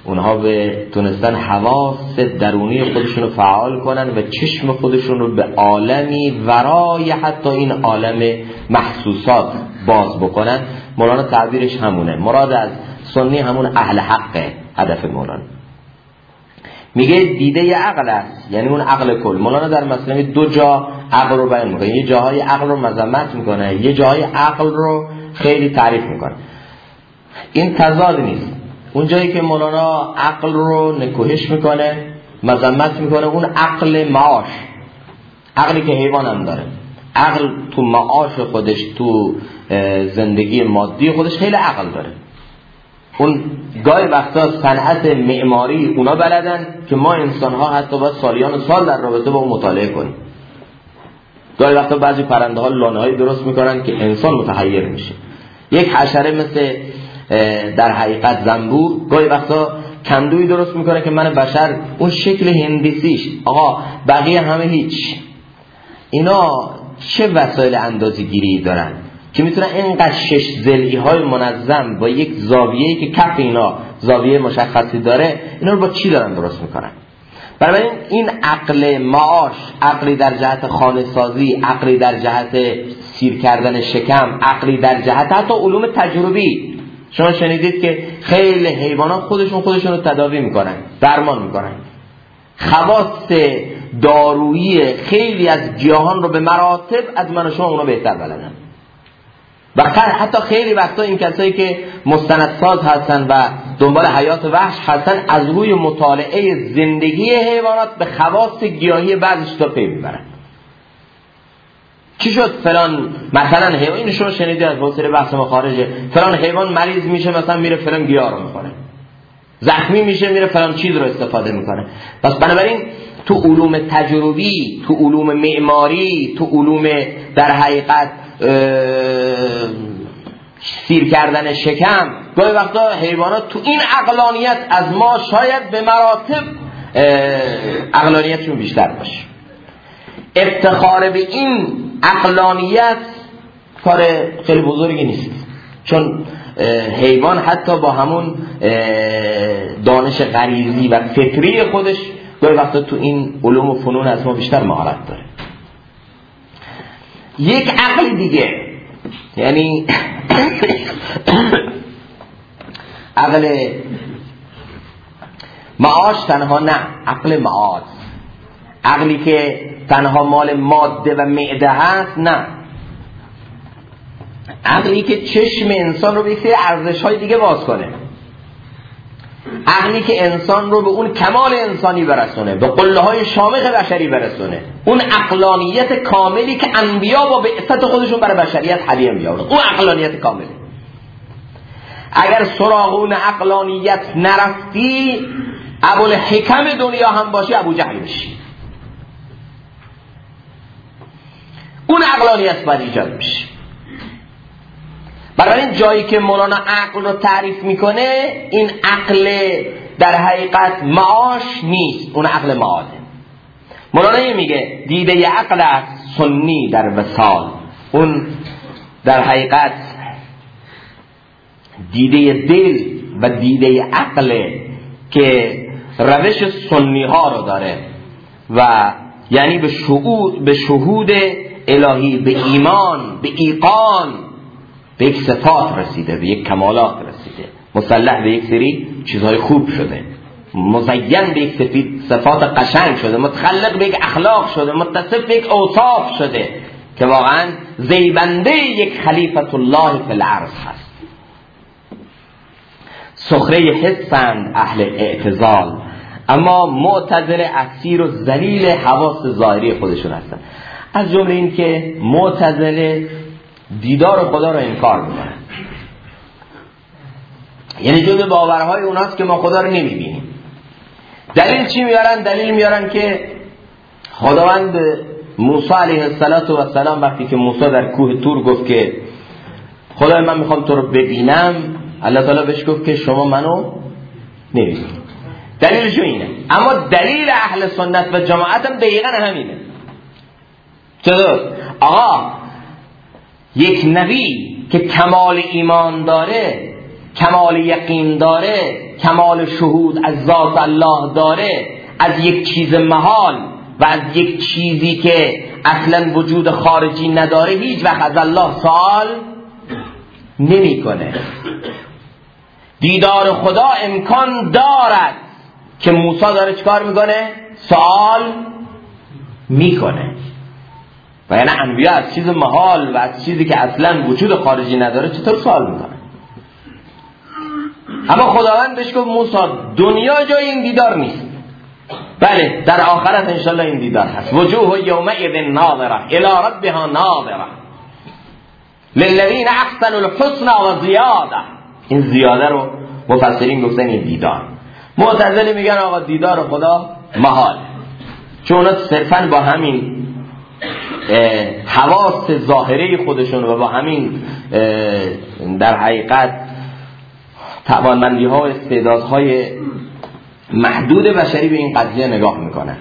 اونها به تونستن حواس درونی خودشون رو فعال کنن و چشم خودشون رو به عالمی ورای حتی این عالم محسوسات باز بکنن. مولانا تعبیرش همونه. مراد از سنی همون اهل حقه. هدف مولانا میگه دیده عقل است، یعنی اون عقل کل. مولانا در مثلا 2 جا عقل رو بیان میکنه. یه جاهای عقل رو مذمت میکنه، یه جاهای عقل رو خیلی تعریف میکنه. این تضاد نیست. اون جایی که مولانا عقل رو نکوهش میکنه، مذمت میکنه، اون عقل معاش، عقلی که حیوان هم داره. عقل تو معاش خودش، تو زندگی مادی خودش خیلی عقل داره. اون گاهی وقتا صنعت معماری اونا بلدن که ما انسان ها حتی باید سالیان سال در رابطه با اون مطالعه کنیم. گاهی وقتا بعضی پرنده ها لانه هایی درست میکنن که انسان متحیر میشه. یک حشره مثل در حقیقت زنبور گاهی وقتا کندوی درست میکنه که من بشر اون شکل هندسیش، آقا بقیه همه هیچ. اینا چه وسایل اندازه‌گیری دارن که میتونن اینقدر 6 ضلعی های منظم با یک زاویه‌ای که کف اینا زاویه مشخصی داره، اینا رو با چی دارن درست میکنن؟ بنابراین این عقل معاش، عقلی در جهت خانه سازی، عقلی در جهت سیر کردن شکم، عقلی در جهت حتی علوم تجربی. شما شنیدید که خیلی حیوانات خودشون رو تداوی میکنن، درمان میکنن. خواص دارویی خیلی از گیاهان رو به مراتب از من و شما اونا بهتر بلدن. و حتی خیلی وقتا این کسایی که مستندساز هستن و دنبال حیات وحش هستن، از روی مطالعه زندگی حیوانات به خواص گیاهی بعضیش تا پی میبرن. چی شد فلان مثلا حیوان، این شما شنیدید از واسطه بحث ما خارجه، فلان حیوان مریض میشه مثلا میره فلان گیاه رو میخوره، زخمی میشه میره فلان چیز رو استفاده میکنه. پس بنابراین تو علوم تجربی، تو علوم معماری، تو علوم در حقیقت سیر کردن شکم، گاهی وقتا حیوانات تو این عقلانیت از ما شاید به مراتب عقلانیتشون بیشتر باشه. افتخار به این عقلانیت کار خیلی بزرگی نیست، چون حیوان حتی با همون دانش غریزی و فطری خودش گاهی وقتا تو این علوم و فنون از ما بیشتر مهارت داره. یک عقل دیگه، یعنی عقل معاش تنها نه، عقل معاد، عقلی که تنها مال ماده و معده هست نه، عقلی که چشم انسان رو به یک سری ارزش‌های دیگه باز کنه، عقلی که انسان رو به اون کمال انسانی برسونه، به قله‌های شامخ بشری برسونه، اون عقلانیت کاملی که انبیا با بعثت خودشون برای بشریت هدیه می‌آورن، اون عقلانیت کاملی. اگر سراغ اون عقلانیت نرفتی، ابوالحکم دنیا هم باشی ابو جهل میشی. اون عقلانیت باید ایجاد میشه. برای این جایی که مولانا عقل رو تعریف میکنه، این عقل در حقیقت معاش نیست، اون عقل معاده. مولانا میگه دیده عقل است سنی در وصال، اون در حقیقت دیده دل و دیده عقل که روش سنی ها رو داره و یعنی به شهود الهی، به ایمان، به ایقان، به یک صفات رسیده، به یک کمالات رسیده، مسلح به یک سری چیزهای خوب شده، مزین به یک صفات قشنگ شده، متخلق به یک اخلاق شده، متصف به یک اوصاف شده که واقعا زیبنده یک خلیفت الله فی الارض هست. سخره حسند اهل اعتزال، اما معتزله اسیر و ذلیل حواس ظاهری خودشون هستن. از جمله این که معتزله دیدار خدا رو انکار میکنن، یعنی جزء باورهای اوناست که ما خدا رو نمیبینیم. دلیل چی میارن؟ دلیل میارن که خداوند موسی علیه السلام وقتی که موسی در کوه طور گفت که خدای من میخوام تو رو ببینم، الله تعالی بهش گفت که شما منو نمیبینید. دلیلش اینه. اما دلیل اهل سنت و جماعت هم دقیقا همینه. چطور؟ آقا یک نبی که کمال ایمان داره، کمال یقین داره، کمال شهود از ذات الله داره از یک چیز محال و از یک چیزی که اصلا وجود خارجی نداره هیچ وقت از الله سوال نمی کنه. دیدار خدا امکان دارد که موسی داره چکار میکنه؟ سوال میکنه. و یعنی انبیا از چیز محال و از چیزی که اصلا وجود خارجی نداره چطور سوال میکنه؟ اما خداوند بهش گفت موسی دنیا جای این دیدار نیست. بله در آخرت انشالله این دیدار هست. وجوه یومئذ ناظره الی ربها ناظره للذین احسنوا الحسنى و زیاده. این زیاده رو مفسرین گفتن این دیدار. معتزله میگن آقا دیدار خدا محال، چون اونا صرفا با همین حواس ظاهره خودشون و با همین در حقیقت توانمندی ها و استعدادهای محدود بشری به این قضیه نگاه میکنن.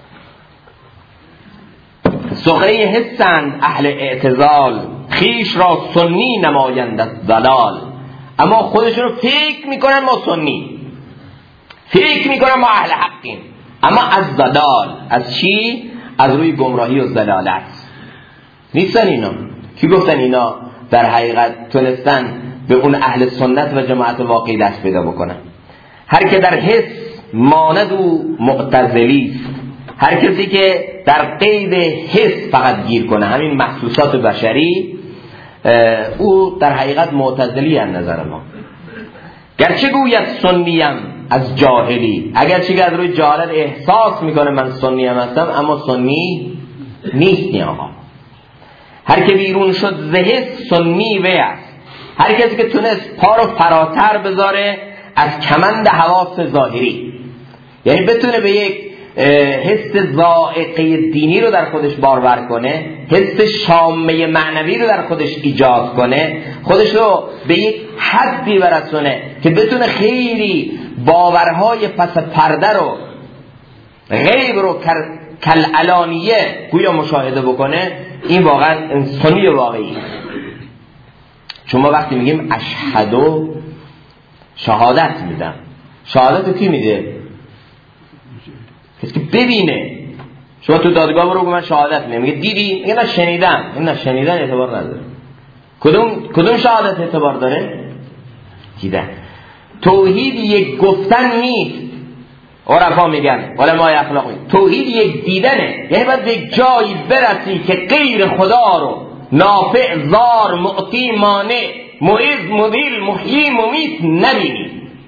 سخره حسند اهل اعتزال خیش را سنی نمایند از ضلال. اما خودشون رو فکر میکنن ما سنی، فکر میکنن ما اهل حقیم، اما از ضلال. از چی؟ از روی گمراهی و ضلالت نیستن اینا. کی گفتن اینا در حقیقت تونستن به اون اهل سنت و جماعت واقعی دست پیدا بکنن؟ هر که در حس ماند او معتزلی است. هر کسی که در قید حس فقط گیر کنه، همین محسوسات بشری، او در حقیقت معتزلی از نظر ما. گرچه گوید سنیم از جاهلی، اگرچه که از روی جاهلت احساس میکنه من سنیم هستم، اما سنی نیست. آقا هر که بیرون شد زهد سنی وی است. هر کسی که تونست پا رو فراتر بذاره از کمند حواس ظاهری، یعنی بتونه به یک حس ذائقه دینی رو در خودش بارور کنه، حس شامه معنوی رو در خودش ایجاد کنه، خودش رو به یک حدی برسونه که بتونه خیلی باورهای پس پرده رو، غیب رو کالعلانیه گویا مشاهده بکنه، این واقعا سنی واقعی. چون ما وقتی میگیم اشهدو شهادت میدم، شهادت رو کی میده؟ کسی که ببینه. شما تو دادگاه برو من شهادت میدم، میگه دیدی؟ میگه نه شنیدم. این نه شنیدن اعتبار نداره. کدوم شهادت اعتبار داره؟ دیدن. توحید یک گفتن نیست. عرفا میگن، علمای اخلاق میگن توحید یک دیدنه. یعنی باید به جایی برسی که غیر خدا رو نافع، ضار، معطی، مانع، معز، مذل، محیی، ممیت نبینی.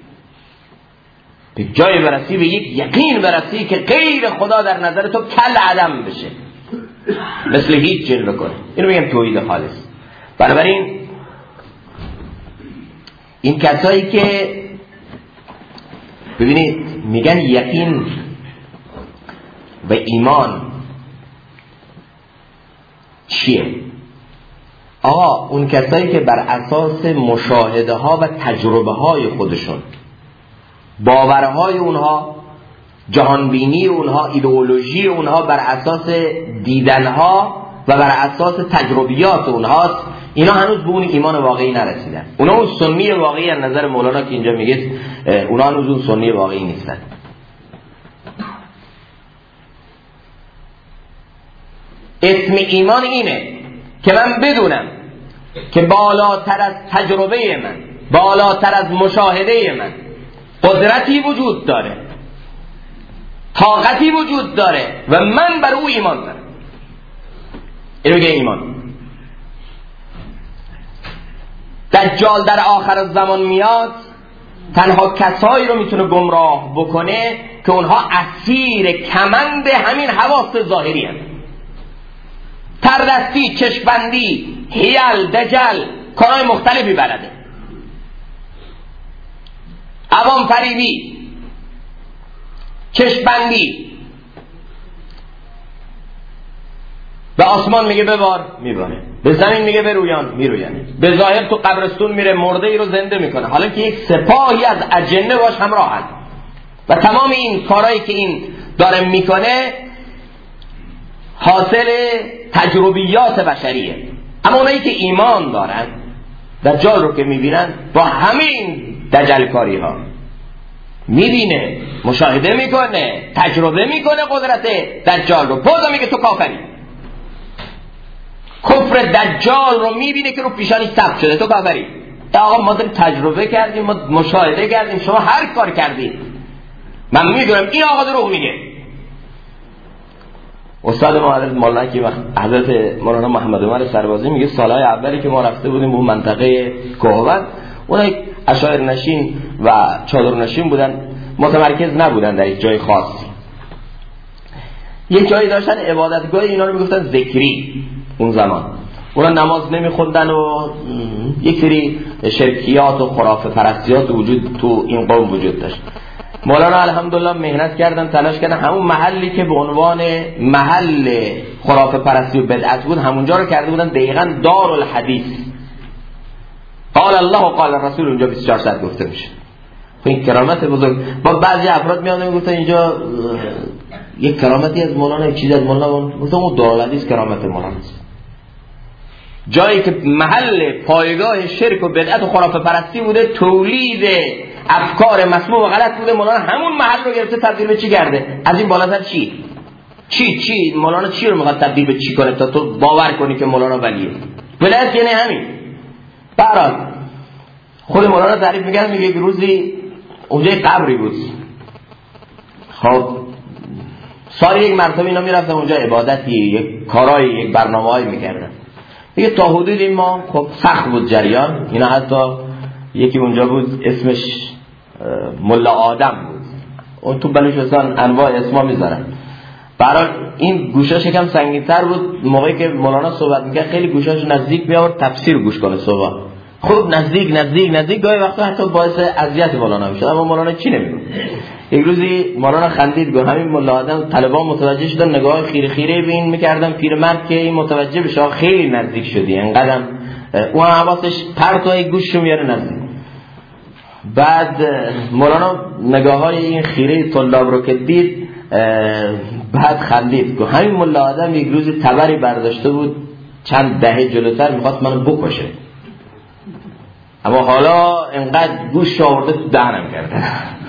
به جای برسی، به یک یقین برسی که غیر خدا در نظر تو کل عدم بشه، مثل هیچ جلوه کنه. اینو میگم توحید خالص. بنابراین این کسایی که ببینید میگن یقین و ایمان چیه؟ آقا اون کسایی که بر اساس مشاهده ها و تجربه های خودشون، باورهای اونها، جهانبینی اونها، ایدئولوژی اونها بر اساس دیدنها و بر اساس تجربیات اونهاست، اینا هنوز به اون ایمان واقعی نرسیدن. اونا اون سنی واقعی از نظر مولانا که اینجا میگه، اونا هنوز اون سنی واقعی نیستن. اسم ایمان اینه که من بدونم که بالاتر از تجربه من، بالاتر از مشاهده من قدرتی وجود داره، طاقتی وجود داره و من بر او ایمان دارم. اینو میگه ایمان. دجال در آخر الزمان میاد، تنها کسایی رو میتونه گمراه بکنه که اونها اسیر کمند همین حواس ظاهری هستند. تردستی، چشمبندی، حیل، دجل، کارهای مختلفی بلده. عوام فریبی، چشمبندی. به آسمان میگه ببار، میباره. به زمین میگه برویان، میرویانه. به ظاهر تو قبرستون میره مرده ای رو زنده میکنه، حالا که یک سپاهی از اجنه باش همراهن. و تمام این کارهایی که این داره میکنه حاصل تجربیات بشریه. اما اونایی که ایمان دارن، دجال رو که میبینن با همین دجلکاری ها، میبینه، مشاهده میکنه، تجربه میکنه قدرت دجال رو، بازم میگه تو کافری. کفر دجال رو میبینه که رو پیشانی ثبت شده، تو کافری. آقا ما داریم تجربه کردیم، ما مشاهده کردیم، شما هر کار کردید، من میدونم این آقا دروغ میگه. استاد ما حضرت مولانا محمد عمر سربازی میگه سالهای اولی که ما رفته بودیم به منطقه کوهوت، اونها اشاعره نشین و چادر نشین بودن، متمرکز نبودن در یک جای خاصی. یک جایی داشتن عبادتگاه، اینا رو میگفتن ذکری. اون زمان اونا نماز نمیخوندن و یک سری شرکیات و خرافه پرستیات وجود تو این قوم وجود داشت. مولانا الحمدلله مهنت کردن، تلاش کردن همون محلی که به عنوان محل خرافه پرستی و بدعت بود همونجا رو کرده بودن دقیقاً دارالحدیث. قال الله و قال رسول اونجا 24 ساعت گفته میشه. این کرامت بزرگ. با بعضی افراد میان میگفتن اینجا یک کرامتی از مولانا، یک چیز از مولانا، گفتم اون دارالحدیث کرامت مولانا است. جایی که محل پایگاه شرک و بدعت و خرافه پرستی بوده، تولید افکار مسموم و غلط بوده، مولانا همون محل رو گرفته تبدیل به چی کرده؟ از این بالاتر چی مولانا چی رو میخواد تبدیل به چی کنه تا تو باور کنی که مولانا ولیه؟ ولایت یعنی همین. برحال خود مولانا تعریف میگه، میگه یک روزی اونجا یک قبری بود، خب سال یک مرتبه اینا میرفتن اونجا عبادتی، یک کارایی، یک برنامه‌ای میکردن. میگه تا حدودی ما خب سخت بود جریان، اینا حتی یکی اونجا بود اسمش ملا آدم بود، اون تو بلوچستان انواع اسما میذارن. برای این گوشاش یکم سنگین‌تر بود، موقعی که مولانا صحبت میکرد خیلی گوشاش نزدیک بیاورد تفسیر گوش کنه صحبت. خب نزدیک گاهی وقتا حتی باعث اذیت مولانا میشد، اما مولانا چی نمیگه. یک روزی مولانا خندید، گفت همین ملا آدم طلبان متوجه شدن، نگاه خیره خیره به این میکردن، پیرمرد که این متوجه بشه خیلی نزدیک شدی، انقدر اون حواسش پرتوی گوششو میاره نزدیک. بعد مولانا نگاه‌های این خیره طلاب رو که دید، بعد خندید، گفت همین ملا آدم یک روزی تبری برداشته بود چند دهه جلوتر میخواست منو بکشه، اما حالا انقدر گوش آورده تو دهنم کرده.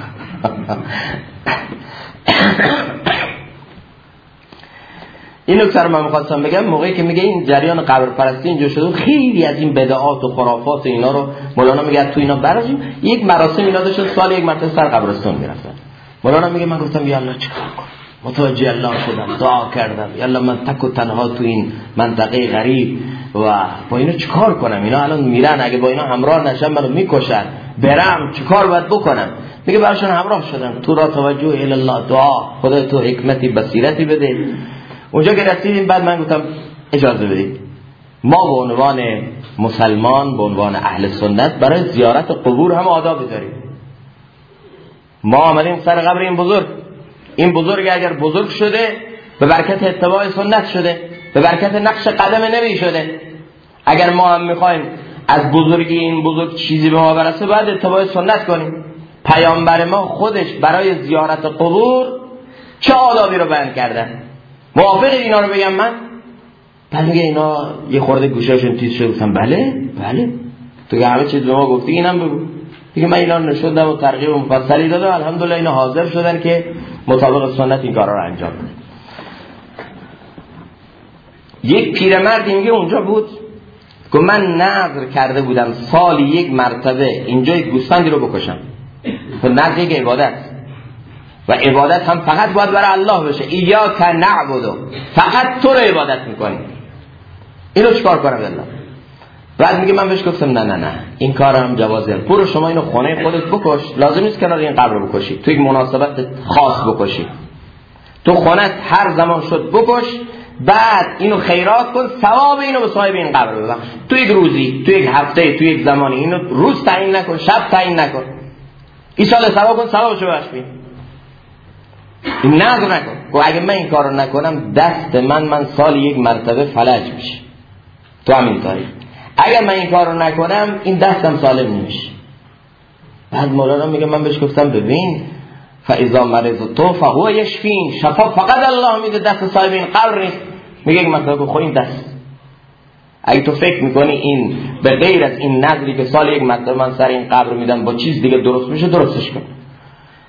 این نکته رو من میخواستم بگم، موقعی که میگه این جریان قبر پرستی اینجا شده، خیلی از این بدعات و خرافات و اینا رو مولانا میگه تو اینا براشیم. یک مراسم اینا داشتن، سال یک مرتبه سر قبرستان میرفتن. مولانا میگه من گفتم یا الله چیکار کنم، متوجه الله شدم، دعا کردم یا الله من تک و تنها تو این منطقه غریب و با اینا چیکار کنم، اینا الان میرن، اگه با اینا همراه نشم منو میکشن، برم چیکار باید بکنم؟ میگه براشون همراه شدم، تو را توجه الی الله، دعا، خدا تو حکمتی بصیرتی بده. اونجا که رسیدیم بعد من گفتم اجازه بدید ما به عنوان مسلمان، به عنوان اهل سنت برای زیارت قبور هم آداب داریم. ما آمدیم سر قبر این بزرگ اگر بزرگ شده به برکت اتباع سنت شده، به برکت نقش قدم نبی شده. اگر ما هم میخوایم از بزرگی این بزرگ چیزی به ما برسه باید اتباع سنت کنیم. پیامبر ما خودش برای زیارت قبور چه آدابی رو بیان کردن؟ موافق اینا رو بگم من؟ بعد میگه اینا یه خورده گوشاشون تیز شد. گفتم بله تو که همه چیز به ما گفتی اینم بگو. دیگه من اینا نشوندم و ترغیب مفصلی دادم، الحمدلله اینا حاضر شدن که مطابق سنت این کارا رو انجام بدن. یک پیرمردی میگه اونجا بود که من نذر کرده بودم سالی یک مرتبه اینجا یک گوسفندی رو بکشم. تو نذر یک عبادت و عبادت هم فقط باید برای الله بشه. ایاک نعبد، فقط تو رو عبادت میکنی. اینو چیکار کنم الله؟ بعد میگه من بهش گفتم نه این کار هم جوازه، برو شما اینو خونه خودت بکش، لازم نیست کنار این قبر رو بکشی، تو یک مناسبت خاص بکشی، تو خونت هر زمان شد بکش، بعد اینو خیرات کن، ثواب اینو به صاحب این قبر ببخش. تو یک روزی، تو یک هفته، تو یک زمانی، اینو روز تعیین نکن، شب تعیین نکن، ایشالا ثواب کن، ثوابشو بخش. این نذر نکن. اگه من این کارو نکنم دست من سال یک مرتبه فلج میشه. تو همین تاریخ اگر من این کارو نکنم این دستم سالم نمیشه. بعد مولانا میگه من بهش گفتم ببین فاذا مرضت فهو یشفین، شفا فقط الله میده، دست صاحب این قبر نیست. میگه یک مرتبه خود این دست، اگه تو فکر میکنی این به غیر از این نذری که سال یک مرتبه من سر این قبر میدم با چیز دیگه درست میشه، درستش کن.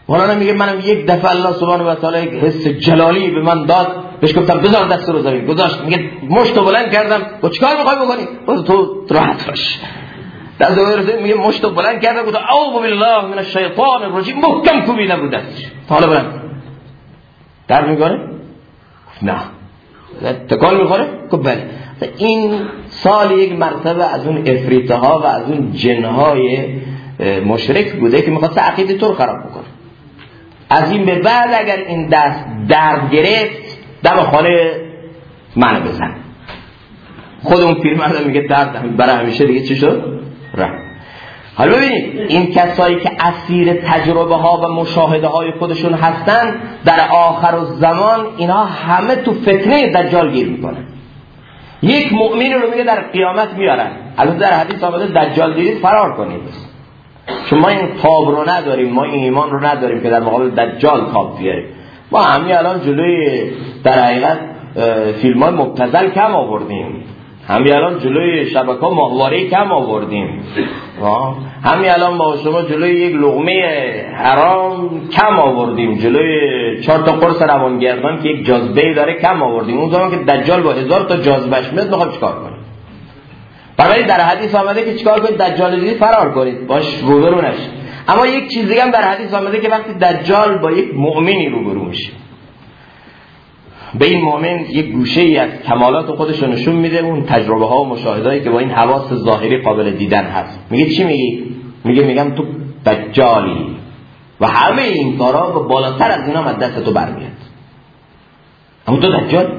مولانا میگه منم یک دفعه الله سبحانه و تعالی یک حس جلالی به من داد، بهش گفتم بذار دست رو زمین، گذاشت. میگه مشتو بلند کردم، گفت چیکار میخوای بکنی؟ تو راحت باش. دست رو میگه مشتو بلند کردم، گفت اعوذ بالله من الشیطان الرجیم، محکم کوبیده بود دستش. حالا بلند درد میکنه؟ نه. تکان میخوره؟ گفت بله. این سال یک مرتبه از اون افریته ها و از اون جن های مشرک بوده که میخواد عقیده تو رو خراب بکنه. از این به بعد اگر این دست درد گرفت دم خانه منو بزن. خود اون پیرمرد میگه درد برای همیشه دیگه چی شد؟ رفت. حالا ببینید این کسایی که اسیر تجربه ها و مشاهده های خودشون هستن در آخر الزمان اینها همه تو فتنه دجال گیر میکنن. یک مؤمن رو میگه در قیامت میارن. البته در حدیث آمده دجال دیدید فرار کنید، چون ما این تاب رو نداریم، ما این ایمان رو نداریم که در مقابل دجال تاب بیاریم. ما همین الان جلوی در حقیقت فیلم های مبتذل کم آوردیم، همین الان جلوی شبکه ها ماهواره کم آوردیم، همین الان ما شما جلوی یک لقمه حرام کم آوردیم، جلوی 4 تا قرص روانگردان که یک جاذبه داره کم آوردیم. اون زمان که دجال با 1000 تا جاذبهش میاد میخواد چیکار کنه؟ برای در حدیث آمده که چیکار کنید؟ دجال دیدید فرار کنید، باش روبرو نشید. اما یک چیز دیگه هم در حدیث آمده که وقتی دجال با یک مؤمنی روبرو میشه، به این مؤمن یک گوشه‌ای از کمالات خودش رو نشون میده، اون تجربه ها و مشاهدهایی که با این حواس ظاهری قابل دیدن هست. میگه چی میگی؟ میگم تو دجالی و همه این کارا به بالاتر از اینا از دست تو برمیاد. اما تو دجال؟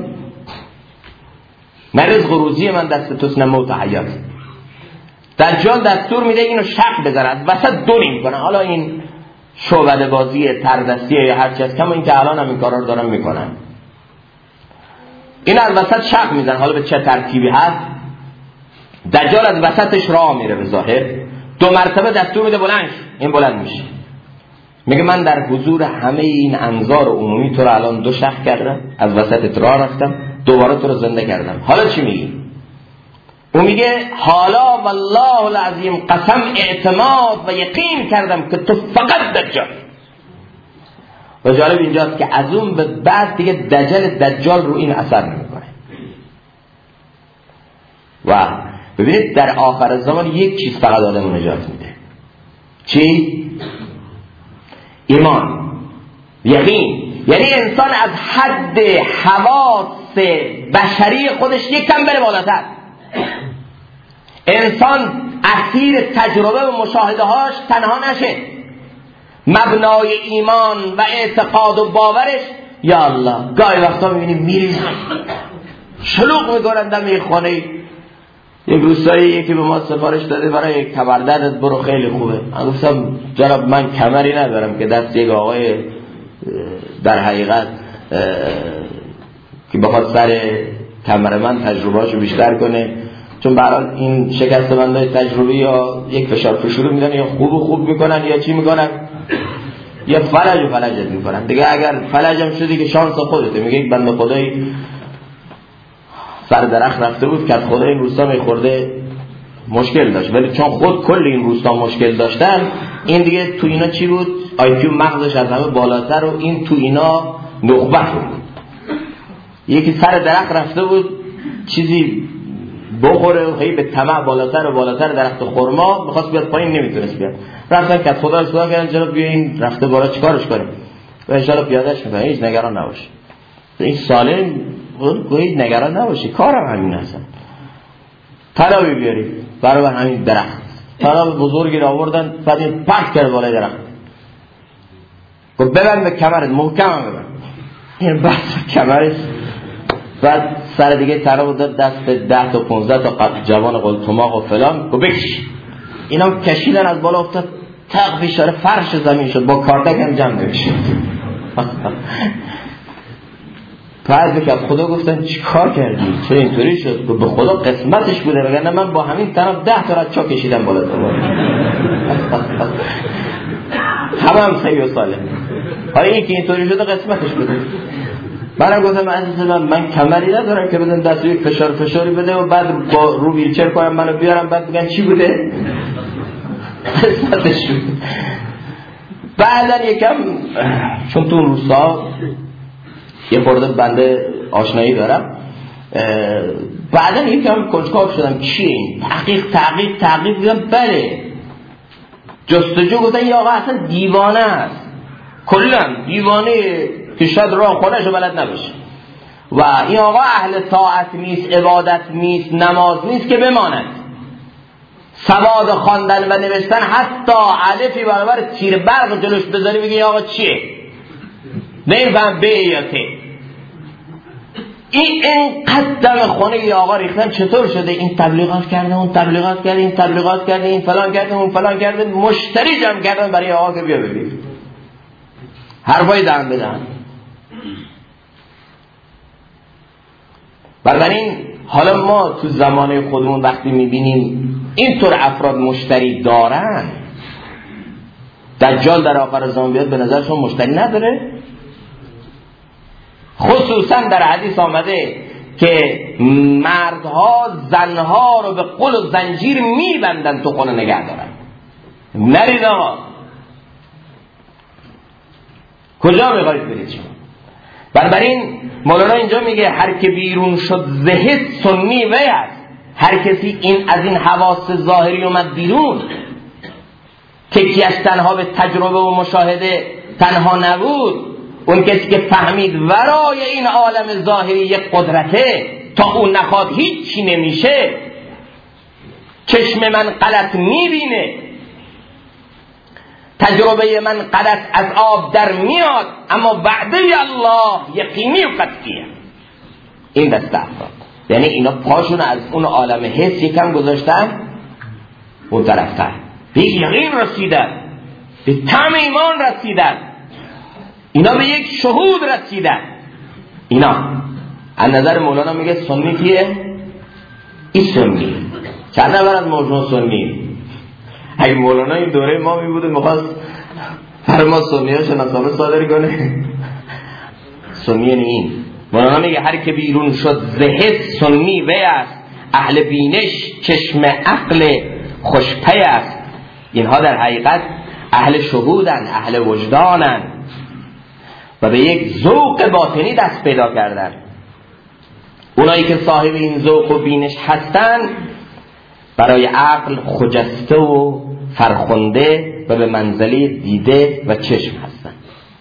نه رزق و روزی من دست توست، نه موت حیات. دجال دستور میده اینو شق بزنه، از وسط دونیم کنه. حالا این شعبده بازی تردستیه یا هر چی هست، کما این که الان هم این کارا رو دارن میکنن. این از وسط شق میزن. حالا به چه ترتیبی هست؟ دجال از وسطش راه میره به ظاهر، 2 مرتبه دستور میده بلند، این بلند میشه. میگه من در حضور همه این انظار عمومی تو رو الان 2 شق کردم، از وسطت راه رفتم، دوباره تو رو زنده کردم. حالا چی میگی؟ اون میگه حالا والله العظیم قسم اعتماد و یقین کردم که تو فقط دجال. و جالب اینجاست که از اون به بعد دیگه دجال رو این اثر نمیکنه. و ببینید در آخر زمان یک چیز فقط آدم نجات میده. چی؟ ایمان، یقین. یعنی انسان از حد حواس بشری خودش یک کم بره بالاتر. انسان اسیر تجربه و مشاهده هاش تنها نشه. مبنای ایمان و اعتقاد و باورش، یا الله گاهی وقتا میبینیم میریزن شلوغ میکنن دم یک خانه. یک روستایی یکی به ما سفارش داده برای کمردردت برو خیلی خوبه. من گفتم جناب من کمری ندارم که دست یک آقای در حقیقت که بخواد سر کمر من تجربهاشو بیشتر کنه، چون برای این شکست بندای تجربی یا یک فشار فشور میدن یا خوب میکنن یا چی میکنن یا فلج میکنن دیگه. اگر فلجم شدی که شانس خودته. میگه یک بنده خدایی سر درخت رفته بود که خدا این روستا میخورده مشکل داشت، ولی چون خود کل این روستا مشکل داشتن، این دیگه تو اینا چی بود؟ آیکیو مغزش از همه بالاتر و این تو اینا نخبت بود. یکی سر درخت رفته بود چیزی بخوره و هی به طمع بالاتر و بالاتر درخت خرما می‌خواست بیاد پایین، نمیتونست بیاد. رفتن که خدا سوال کردن جناب بیا این رفته بالا چیکارش کنیم؟ و ان شاءالله پیادهش می‌کنه. هیچ نگران نباش. این سالم هیچ نگران نباشی، کارم همین هستن. طلا بیاریم برای همین درخت. طلا بزرگی را آوردن، بعد این پرت کرد بالای درخت. گفت ببند به کمرت، محکم ببند. این بس کمرش، بعد سر دیگه طلا بود دست 10 تا 15 تا جوان قلتماق و فلان، گفت بکش. اینا کشیدن از بالا افتاد، تق بیشاره فرش زمین شد، با کارتک هم جمع نمیشه. بعد که خدا گفتن چی کار کردی؟ چرا اینطوری شد؟ به خدا قسمتش بوده، وگرنه من با همین طرف 10 تا چا کشیدم بالا تو. هم صحیح و سالم. حالا این که اینطوری شده قسمتش بوده. منم گفتم عزیز من کمری ندارم که بدن دست یک فشاری بده و بعد با رو ویلچر کنم منو بیارم بعد بگن چی بوده؟ قسمتش بوده. بعدن یکم چون تو روستا یه خورده بنده آشنایی دارم، بعدن یکم کنجکاو شدم چیه این تحقیق دیدم بله جستجو گفتن این آقا اصلا دیوانه است، کلا دیوانه که شاید راه خونه‌شو بلد نباشه و این آقا اهل طاعت نیست، عبادت نیست، نماز نیست که بماند، سواد خواندن و نوشتن حتی الفی برابر تیر برق جلوش بذاری بگی آقا چیه نمیفهم به یا ته. این قدم خونه ای آقا ریختن چطور شده؟ این تبلیغات کرده، اون تبلیغات کرده، این تبلیغات کرده، این فلان کرده، اون فلان کرده، مشتری جمع کردن برای آقا که بیا ببین حرفای دهن بدهن. بنابراین حالا ما تو زمانه خودمون وقتی میبینیم اینطور افراد مشتری دارن، دجال در آخر زمان بیاد به نظرشون مشتری نداره؟ خصوصا در حدیث آمده که مردها زنها رو به قل و زنجیر میبندن تو خونه نگه دارن. نرید آقا، کجا میخواید برید شما؟ بنابراین مولانا اینجا میگه هر که بیرون شد زهد سنی وی است. هر کسی این از این حواس ظاهری اومد بیرون که کیش تنها به تجربه و مشاهده تنها نبود، اون کسی که فهمید ورای این عالم ظاهری یک قدرته، تا اون نخواد هیچی نمیشه، چشم من غلط میبینه، تجربه من غلط از آب در میاد، اما وعده الله یقینی و قطعیه. این دسته افراد یعنی اینا پاشون از اون عالم حس یکم گذاشتن اون طرفتر، به یقین رسیدن، به طعم ایمان رسیدن، اینا به یک شهود رسیدن. اینا از نظر مولانا میگه سنی کیه؟ این سنی. چند نفر از موضوع سنی؟ اگه مولانا این دوره ما میبوده میخواست فرما سنی ها شناسنامه صادر کنه، سنی این. مولانا میگه هر که بیرون شد زهد سنی وی است، اهل بینش چشم عقل خوشپی است. اینها در حقیقت اهل شهودن، اهل وجدانن و به یک ذوق باطنی دست پیدا کردن. اونایی که صاحب این ذوق و بینش هستن برای عقل خجسته و فرخنده و به منزله دیده و چشم هستن.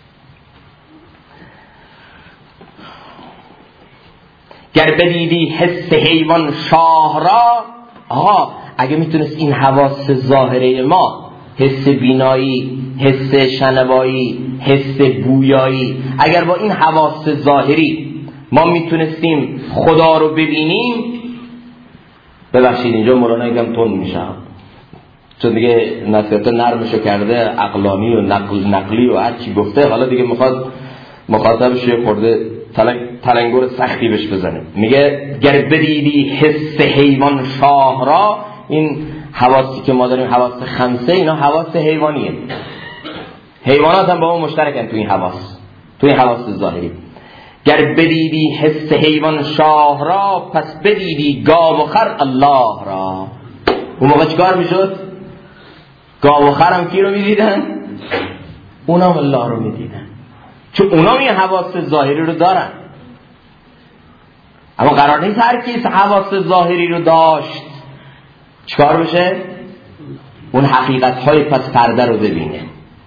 گر بدیدی حس حیوان شاه را، آقا اگه میتونست این حواس ظاهره ما، حس بینایی، حس شنوایی، حس بویایی، اگر با این حواس ظاهری ما میتونستیم خدا رو ببینیم، ببخشید اینجا مولانا یکم تند میشه چون دیگه نصیحت نرمشو کرده، عقلانی و نقلی و هر چی گفته، حالا دیگه میخواد مخاطبش یه خورده تلنگر سختی بهش بزنه. میگه گر بدیدی حس حیوان شاه را، این حواسی که ما داریم حواس خمسه، اینا حواس حیوانیه. حیوانات هم با ما مشترکن تو این حواس، تو این حواس ظاهری. گر بدیدی حس حیوان شاه را، پس بدیدی گاو و خر الله را. اون موقع چیکار میشد؟ گاو و خر هم کی رو میدیدن؟ اونا هم الله رو میدیدن، چون اونا این حواس ظاهری رو دارن. اما قرار نیست هر کس حواس ظاهری رو داشت چیکار بشه؟ اون حقیقت های پس پرده رو ببینه.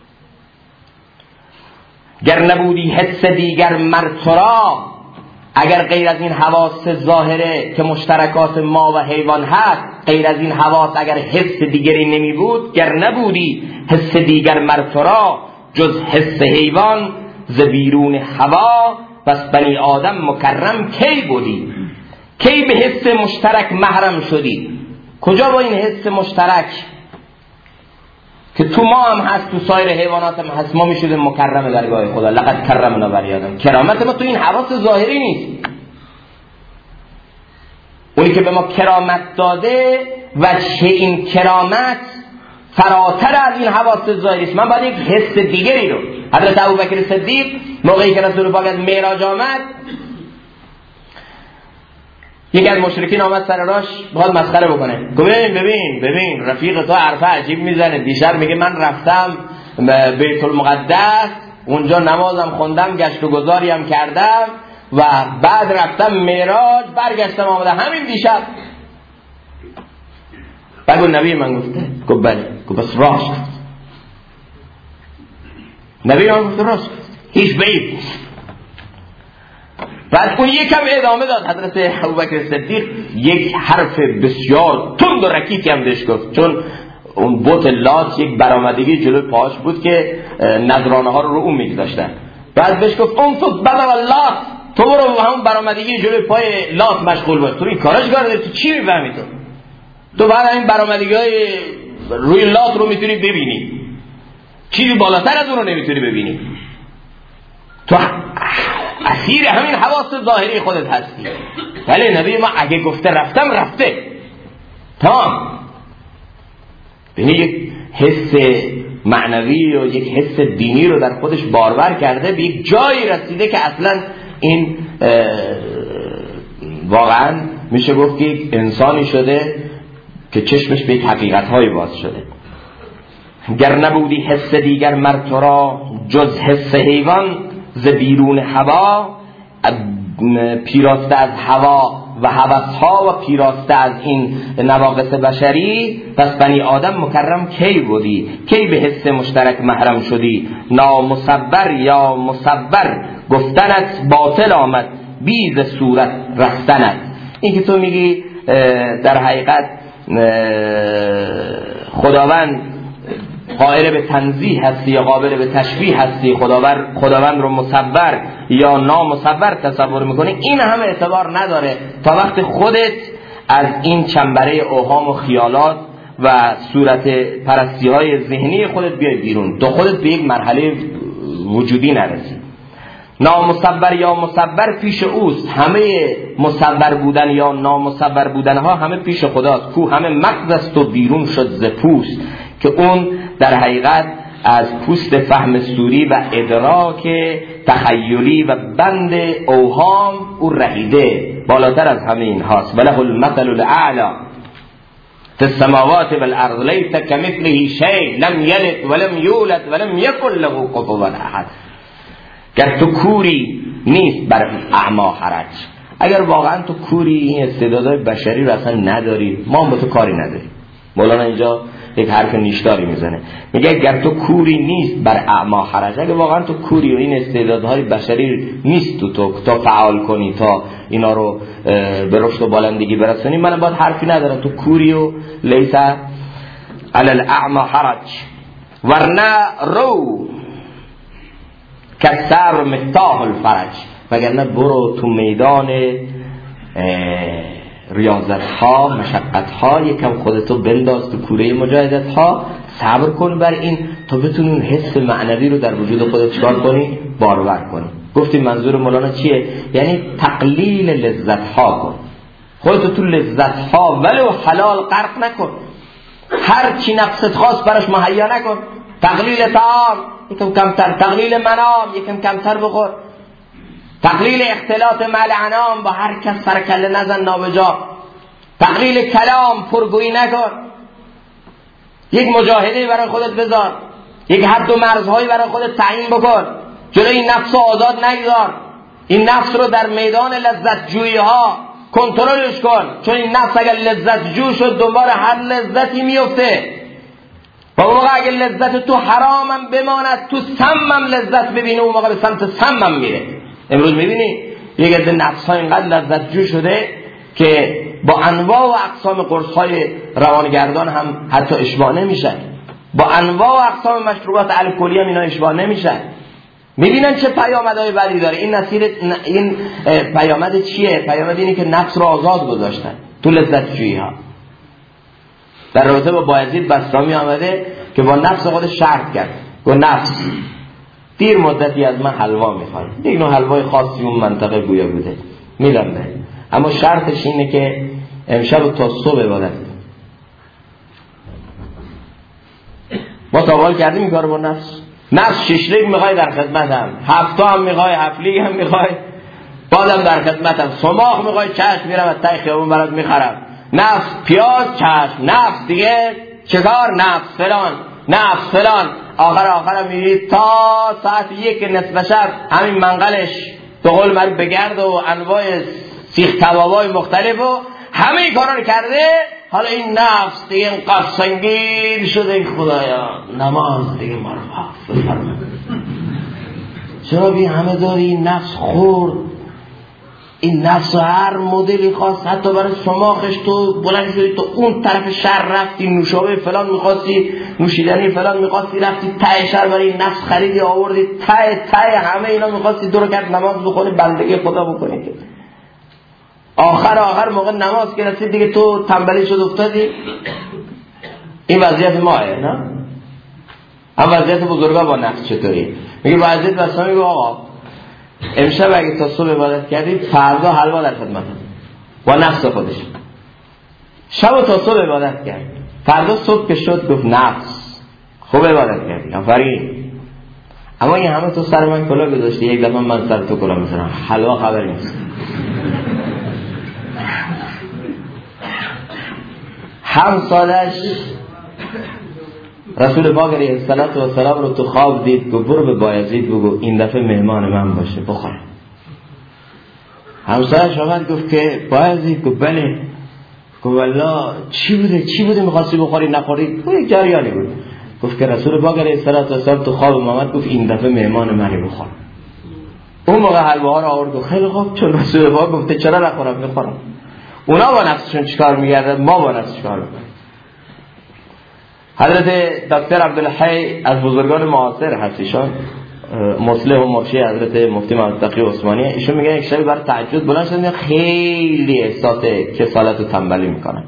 گر نبودی حس دیگر مرترا، اگر غیر از این حواس ظاهره که مشترکات ما و حیوان هست، غیر از این حواس اگر حس دیگری نمی بود، گر نبودی حس دیگر مرترا جز حس حیوان ز بیرون هوا، پس بنی آدم مکرم کی بودی؟ کی به حس مشترک محرم شدی؟ کجا با این حس مشترک که تو ما هم هست، تو سایر حیوانات هم هست، ما میشودیم مکرم درگاه خدا؟ لقد کرمنا بنی آدم. کرامت ما تو این حواس ظاهری نیست. اونی که به ما کرامت داده و چه این کرامت فراتر از این حواس ظاهری است. من باید یک حس دیگری رو، حضرت ابوبکر صدیق موقعی که رسول پاک از معراج آمد، یکی از مشرکین آمد سر راش بخواد مسخره بکنه، گفت ببین رفیق تو حرف عجیب میزنه، دیشب میگه من رفتم بیت المقدس، اونجا نمازم خوندم، گشت و گذاری هم کردم و بعد رفتم معراج، برگشتم آمدم همین دیشب. بگو نبی من گفته؟ گفت بله. گفت بس راست. نبی من گفته راست، هیچ بعید نیست. بعد اون یکم ادامه داد حضرت ابوبکر صدیق، یک حرف بسیار تند و رکیکی هم بهش گفت، چون اون بت لات یک برآمدگی جلوی پاش بود که نذرانه ها رو اون میگذاشتن. بعد بهش گفت انفض بدر اللات، تو برو همون برآمدگی جلوی پای لات مشغول باش، تو این کارش کردی، تو چی میفهمی؟ تو بعد این برآمدگی های روی لات رو میتونی ببینی، چیزی بالاتر از اون رو نمیتونی ببینی. تو اسیر همین حواس ظاهری خودت هستی. ولی نبی ما اگه گفته رفتم رفته. تمام. ببین یک حس معنوی و یک حس دینی رو در خودش بارور کرده، به یک جایی رسیده که اصلا این واقعا میشه گفت که یک انسانی شده که چشمش به یک حقیقت‌های باز شده. گر نبودی حس دیگر مر تو را جز حس حیوان، ز بیرون هوا پیراسته از هوا و هوس‌ها و پیراسته از این نواقص بشری، پس بنی آدم مکرم کی بودی؟ کی به حس مشترک محرم شدی؟ نامصور یا مصور گفتنت باطل آمد، بیز صورت رفتنت. این که تو میگی در حقیقت خداوند قائل به تنزیه هستی یا قابل به تشبیه هستی، خداوند رو مصور یا نامصور تصور میکنی، این همه اعتبار نداره تا وقت خودت از این چنبره اوهام و خیالات و صورت پرستی های ذهنی خودت بیای بیرون، تو خودت به یک مرحله وجودی نرسی. نامصور یا مصور پیش اوست، همه مصور بودن یا نامصور بودن ها همه پیش خداست، کو همه مغز است و بیرون شد ز پوست، که اون در حقیقت از پوست فهم سوری و ادراک تخیلی و بند اوهام او رهیده، بالاتر از همه این هاست. وله المثل الاعلی فی السماوات والارض لیس کمثله شیء لم یلد ولم یولد ولم یکن له کفوا احد. گر تو کوری نیست بر اعما حرج. اگر واقعا تو کوری، این استعدادهای بشری رو اصلا نداری، ما با تو کاری نداریم. مولانا اینجا یک حرف نیشداری میزنه، میگه اگر تو کوری نیست بر اعما حرج. اگر واقعا تو کوری و این استعدادهای بشری نیست تو تا فعال کنی، تا اینا رو به رشد و بالندگی برسونی، من باید حرفی ندارم. تو کوری و لیس علی الاعما حرج، ورنه رو کسر مفتاح الفرج. وگرنه برو تو میدان ریاضت ها، مشقت ها، یکم خودتو بنداز تو کوره مجاهدت ها، صبر کن بر این تا بتونی اون حس معنوی رو در وجود خودت چکار کنی؟ بارور کنی. گفتیم منظور مولانا چیه؟ یعنی تقلیل لذت ها کن، خودتو تو لذت ها ولو حلال غرق نکن، هر چی نفست خواست براش مهیا نکن. تقلیل طعام یکم کمتر، تقلیل منام یکم کمتر بخور، تقلیل اختلاط مع الانام، با هر کس سر کله نزن نابجا، تقلیل کلام، پرگویی نکن، یک مجاهده برای خودت بذار، یک حد و مرزهایی برای خودت تعیین بکن، جلوی نفس آزاد نگذار، این نفس رو در میدان لذت جویی ها کنترلش کن، چون این نفس اگر لذت جو شد دنبال هر لذتی میفته و اون موقع اگر لذت تو حرامم بماند، تو سمم لذت ببینه، اون موقع به سمت سمم میره. امروز میبینی یک عده نفس ها اینقدر لذت جو شده که با انواع و اقسام قرص های روانگردان هم حتی اشباع نمیشن، با انواع و اقسام مشروبات الکلی هم اینا اشباع نمیشن. میبینن چه پیامدهای بدی داره این پیامد چیه؟ پیامد اینه که نفس رو آزاد گذاشتن تو لذت جویی ها. در رابطه با بایزید بسطامی آمده که با نفس خودش شرط کرد، گفت نفس دیر مدتی از من حلوا میخواد، یک نوع حلوای خاصی اون منطقه گویا بوده میدم به، اما شرطش اینه که امشب تا صبح عبادت. ما تاوال کردیم این کارو با نفس ششلیک میخوای در خدمتم، هفته هم میخوای، هفتلیگ هم میخوای، بازم در خدمتم، سماخ میخوای، چشم میرم از تای خیابون برات میخرم، نفس پیاز چشم، نفس دیگه چکار، نفس فلان، نفس فلان. آخر میری تا ساعت 1 نصف شب همین منقلش به قول من بگرد و انواع سیخ کبابای مختلف و همه این کارا رو کرده. حالا این نفس دیگه اینقدر سنگین شده این خدایا نماز دیگه ما رو حافظ فرما. چرا بی همه داری این نفس خورد، این نفس هر مدلی خواست، حتی برای سماخش تو بلند شدی تو اون طرف شهر رفتی نوشابه فلان میخواستی، نوشیدنی فلان میخواستی، رفتی ته شهر برای این نفس خریدی آوردی ته همه اینا میخواستی 2 رکعت نماز بخونی بندگی خدا بکنی. که آخر موقع نماز که رسید دیگه تو تنبلی شد افتادی. این وضعیت ماه نه؟ هم وضعیت بزرگا با نفس چطوری؟ میگه وضعیت واسه میگه آقا امشب اگه تا صبح عبادت کردی فردا حلوا در خدمت با نفس خودش. شب تا صبح عبادت کرد، فردا صبح که شد گفت نفس خوب عبادت کردی آفرین، اما این همه تو سر من کلاه گذاشتی، یک دفعه من سر تو کلاه میذارم حلوا خبری نیست. همسالش رسول پاک علیه السلام رو تو خواب دید، گفت برو به بایزید بگو این دفعه مهمان من باشه بخوره. همسالش آمد گفت که بایزید، گفت بله. گفت والله چی بوده میخواستی بخوری نخوری؟ گفت یک جریانی بود. گفت که رسول پاک علیه السلام تو خواب محمد گفت این دفعه مهمان منی بخور. اون موقع حلواها رو آورد و خیلی خوب، چون رسول پاک گفته چرا نخورم میخورم. اونا با نفسشون چیکار می‌کردن، ما با نفسش چیکار می‌کنیم. حضرت دکتر عبدالحی از بزرگان معاصر هست، ایشون مصلح و مرشد حضرت مفتی محمد تقی عثمانی، ایشون میگن یک شب برای تهجد بلند شدن خیلی احساس کسالت و تنبلی میکنن.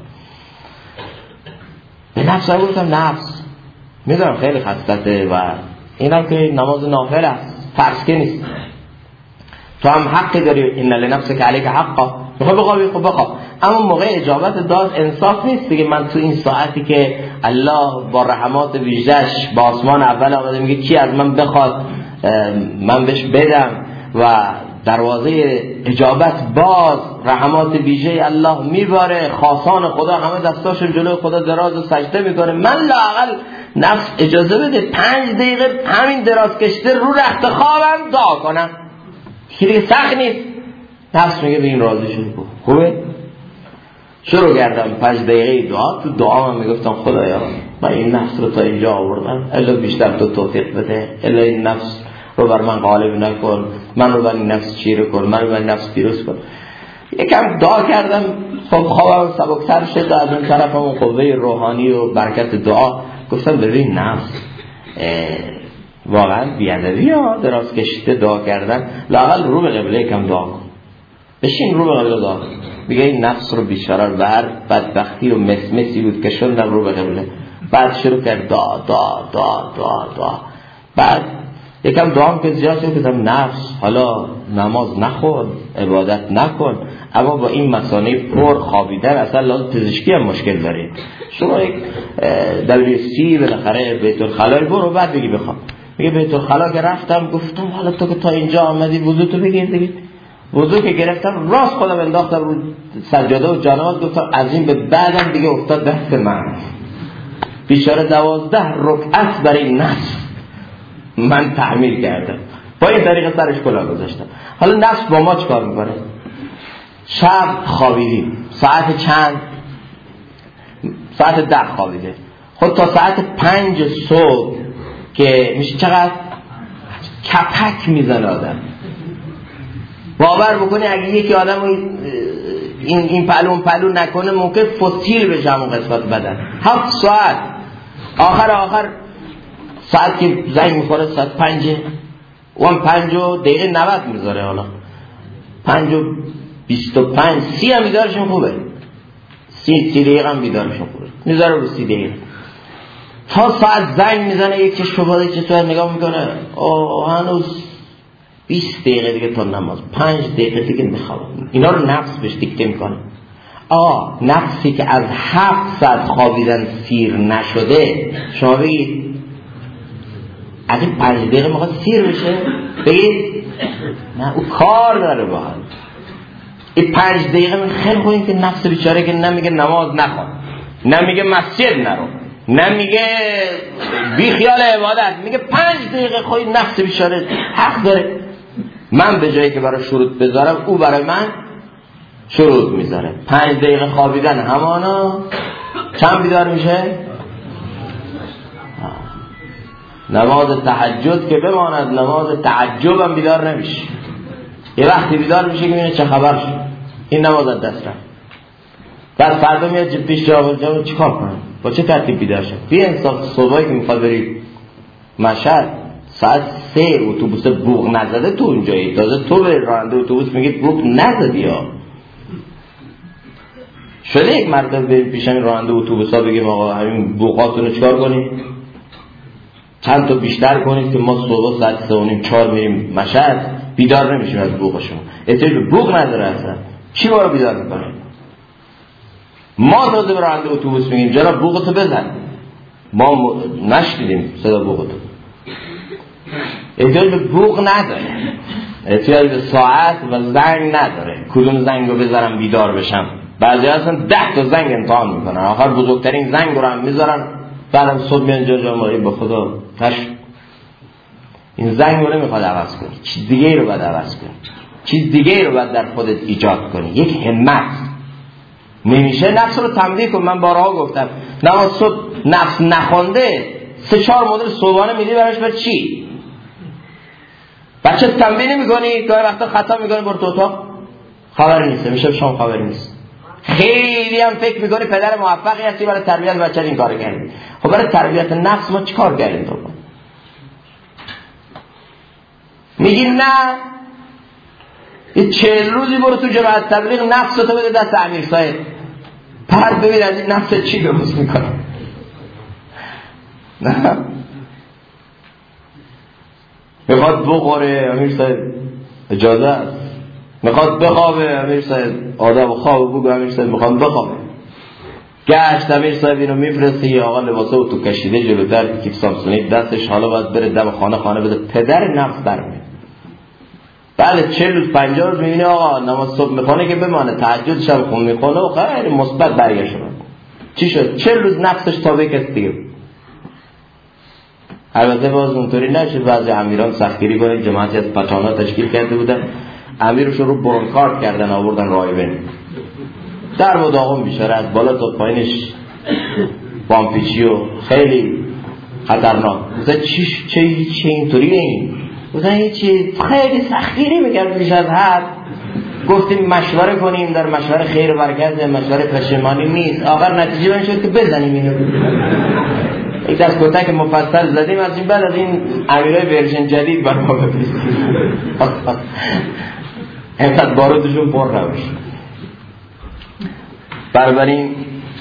به نفس گفتم نفس میدونم خیلی خستته و اینم که نماز نافله است، فرض که نیست، تو هم حقی داری، ان لنفسک علیک حقا، میخوای بخوابی خب بخواب، اما موقع اجابت داد انصاف نیست دیگه. من تو این ساعتی که الله با رحمات ویژه‌اش با آسمان اول آمده میگه کی از من بخواد من بهش بدم و دروازه اجابت باز، رحمات ویژه الله میباره، خاصان خدا همه دستاشون جلوی خدا دراز و سجده میکنه، من لااقل نفس اجازه بده 5 دقیقه همین دراز کشته رو رخت خوابم دعا کنم، دیگه سخت نیست. نفس میگه به این راضی شد، خوبه. شروع کردم 5 دقیقه دعا. تو دعا من میگفتم خدایا من این نفس رو تا اینجا آوردم، الا بیشتر تو توفیق بده، الا این نفس رو بر من غالب نکن، من رو بر این نفس چیره کن، من رو بر این نفس پیروز کن. یکم دعا کردم، خب خوابم سبکتر شد. از اون طرف اون قوه روحانی و برکت دعا گفتم ببین نفس واقعا بیادبی ها، دراز کشیده دعا کردن، لااقل رو به قبله یکم دعا کن، بشین رو به قبله دعا کن. میگه این نفس رو بیچاره به هر بدبختی و مسمسی بود که شوندم رو به قبله. بعد شروع کرد دعا دعا دعا دعا دعا. بعد یکم دعام که زیاد شد گفتم نفس حالا نماز نخون، عبادت نکن، اما با این مثانه پر خوابیدن اصلا لازم پزشکی هم مشکل دارید. شما یک WC بالاخره بیت الخلا برو بعد بگی بخوام. میگه بیت الخلا که رفتم گفتم حالا تو که تا اینجا آمدی وضو تو بگیر دیگه. وضو که گرفتم راست خودم انداختم رو سجاده و جانماز، گفتم از این به بعدم دیگه افتاد دست من. بیچاره 12 رکعت برای نفس من تعمیر کردم، با این طریقه سرش کلاه گذاشتم. حالا نفس با ما چیکار میکنه؟ شب خوابیدیم ساعت چند؟ ساعت 10 خوابیده. خود تا ساعت 5 صبح که میشه چقدر کپک میزنه آدم. باور بکنی اگه یکی آدم این پلو نکنه ممکن فسیل بشه همون قسمت بدن. 7 ساعت آخر ساعت که زنگ میخوره ساعت 5 اون 5 دقیقه 90 میذاره، حالا 5 و 25 30 هم بیدارشون خوبه، 30 دقیقه هم بیدارشون خوبه میذاره رو 30 دقیقه تا ساعت زنگ میزنه. یک چشم باز یک چشم نگاه میکنه، هنوز 20 دقیقه دیگه تا نماز، 5 دقیقه دیگه میخوام. اینا رو نفس بهش دیکته میکنه. نفسی که از 7 ساعت خوابیدن سیر نشده، شما بگید اگه 5 دقیقه میخواد سیر بشه بگید نه، او کار داره با هم. این 5 دقیقه خیلی خوبه که نفس بیچاره که نمیگه نماز نخوان، نمیگه مسجد نرو، نه میگه بی خیال عبادت، میگه 5 دقیقه خواهی نفس بیچاره حق داره. من به جایی که برای شروط بذارم او برای من شروط میذاره. 5 دقیقه خوابیدن همانا چند بیدار میشه؟ نماز تهجد که بماند نماز تعجب هم بیدار نمیشه. یه وقتی بیدار میشه که میبینه چه خبر شد، این نماز از دست رفت. بعد فردا میاد پیش جواب چیکار کنم، با چه ترتیب بیدار شد؟ بی انصاف صبحی که میخواد بری مشهد ساعت 3 اتوبوس بوق نزده تو اونجایی، تازه تو به راننده اتوبوس میگی بوق نزدی ها. شده یک مرتبه بریم پیش این راننده اتوبوسا بگیم آقا همین بوقاتونو چیکار کنیم، چند تا بیشتر کنید که ما صبح ساعت 3 و نیم 4 میریم مشهد، بیدار نمیشیم از بوق شما. احتیاج به بوق نداره اصلا، چی ما رو بیدار میکنه؟ ما تازه به راننده اتوبوس میگیم جناب بوقتو بزن، ما نشنیدیم صدا بوقتو. احتیاج به بوق نداره، احتیاج به ساعت و زنگ نداره. کدوم زنگ رو بذارم بیدار بشم؟ بعضی اصلا 10 تا زنگ امتحان میکنن، آخر بزرگترین زنگ رو هم میذارن، بعدم صبح میان جا ما به خدا تش این زنگ رو نمیخواد عوض کنی، چیز دیگه رو باید عوض کنی، چیز دیگه رو باید در خودت ایجاد کنی، یک همت. نمیشه نفس رو تمرین کن. من بارها گفتم نماز صبح نفس نخونده 3-4 مدل صبحانه میدی براش بر چی؟ بچه تمرین نمیکنی، گاهی وقتا خطا میکنی برو تو اتاق خبری نیست، میشه شام خبری نیست. خیلی هم فکر میکنی پدر موفقی هستی برای تربیت بچه این کار کردی. خب برای تربیت نفس ما چی کار کردیم تو؟ میگی نه یه 40 روزی برو تو جماعت تبلیغ نفستو بده دست امیر صاحب، بعد ببین از این نفس چی درست میکنه. نه میخواد بخوره امیر صاحب اجازه است، میخواد بخوابه امیر صاحب آدم خواب بگو امیر صاحب میخواد بخوابه. گشت امیر صاحب اینو میفرسته یه آقا لباسه و تو کشیده جلوتر کیف سامسونی دستش، حالا باید بره دم خانه بده پدر نفس برمه. بله 40 روز 50 روز میبینی آقا نماز صبح میخونه که بمانه، تهجد شب خون میخونه و خیلی مثبت برگشت. چی شد؟ 40 روز نفسش تابع کس دیگه. البته باز اونطوری نشه، بعضی امیران سختگیری کنن، جماعتی از پتانا تشکیل کرده بودن، امیرشون رو برونکارد کردن آوردن رایبن در و داغم بیچاره از بالا تا پایینش بامپیچی و خیلی خطرناک. مثلا چه اینطوریه این؟ مثلا هیچی خیلی سختگیری میکرد بیش از حد. گفتیم مشوره کنیم، در مشوره خیر و برکت، مشوره پشیمانی نیست. آخر نتیجه من شد که بزنیم اینو. یک دست کتک مفصل زدیم، از این بعد از این امیرای ورژن جدید بر ما بفرستیم اینقدر بارودشون پر نباشه. بنابراین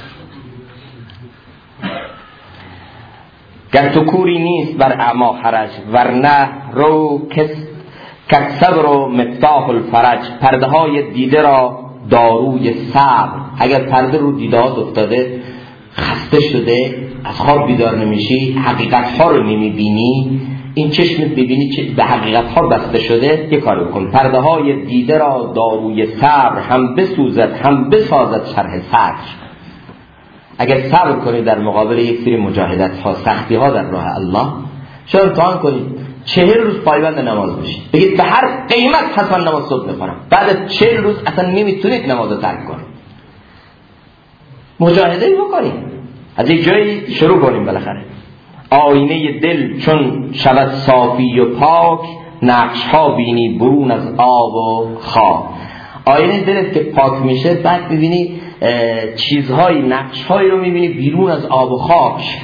گر تو کوری نیست بر اعما حرج، ورنه رو کصبر و مفتاح الفرج. پرده های دیده را داروی صبر. اگر پرده رو دیده ها افتاده، خسته شده، از خواب بیدار نمیشی، حقیقت ها رو نمیبینی، این چشمت ببینی به حقیقت ها بسته شده، یه کار بکن. پرده های دیده را داروی صبر، هم بسوزد هم بسازد شرح صدر. اگر صبر کنید در مقابل یک سری مجاهدت ها، سختی ها در راه الله، شاید امتحان کنید 40 روز پایبند نماز بشید، بگید به هر قیمت حتما نماز صبح میخونم. بعد از 40 روز اصلا نمیتونید نماز رو ترک کنید. مجاهده بکنید، از یک جایی شروع کنیم. بالاخره آینه دل چون شود صافی و پاک، نقش ها بینی برون از آب و خاک. آینه دلت که پاک میشه، بعد میبینی چیزهای، نقشهایی رو میبینی بیرون از آب و خاک.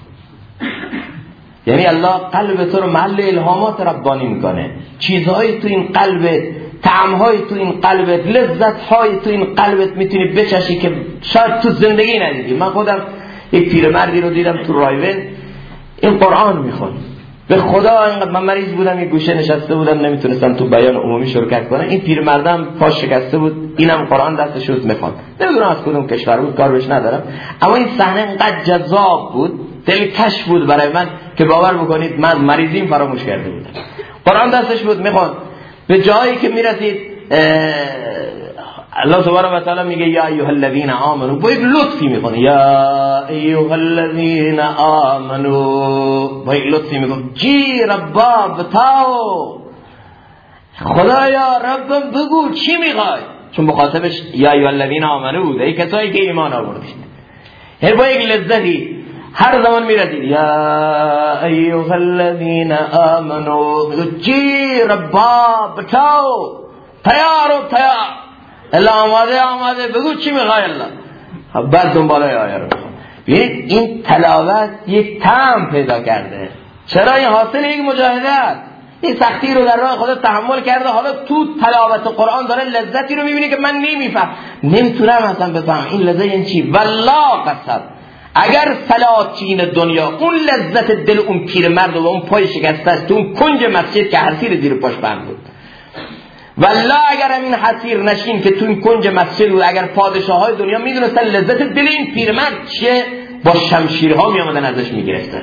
یعنی الله قلب تو رو محل الهامات ربانی میکنه. چیزهایی تو این قلبت، طعمهایی تو این قلبت، لذتهایی تو این قلبت میتونی بچشی که شاید تو زندگی ندیدی. من خودم یک پیرمردی رو دیدم تو رایون، این قرآن میخوند. به خدا اینقدر من مریض بودم، یک گوشه نشسته بودم، نمیتونستم تو بیان عمومی شرکت کنم. این پیرمردم پاش شکسته بود، اینم قرآن دستش بود میخوند. نمیدونم از کدوم کشور بود، کار بهش ندارم، اما این صحنه اینقدر جذاب بود، دلکش بود برای من که باور بکنید من مریضیم فراموش کرده بودم. قرآن دستش بود میخوند. به جایی که میرسید الله تبارک و تعالی میگه یا ایها الذین آمنو، با یک لطفی میکنه یا ایها الذین آمنو، با یک لطفی میگه جی ربا بتاو، خدایا ربم بگو چی میخوای، چون مخاطبش یا ایها الذین آمنو ای کسایی که ایمان آوردید. یعنی با یک لذتی هر زمان میرسید یا ایها الذین آمنو، میگه جی ربا بتاو، تیار و تیار، الله آماده بگو چی میخوای الله. بعد دنباله آیه رو ببینید این تلاوت یک طعم پیدا کرده. چرا؟ این حاصل یک مجاهده است. این سختی رو در راه خدا تحمل کرده، حالا تو تلاوت قرآن داره لذتی رو میبینی که من نمیتونم اصلا بفهم این لذت این چی. والله قسم اگر سلاطین دنیا اون لذت دل اون پیرمرد و اون پای شکسته است تو اون کنج مسجد که حصیر زیر پاش بند بود، والله اگر همین حصیر نشین که تو این کنج مسجد بود، اگر پادشاه های دنیا میدونستن لذت دل این پیرمرد چیه، با شمشیرها میامدن ازش میگرفتن.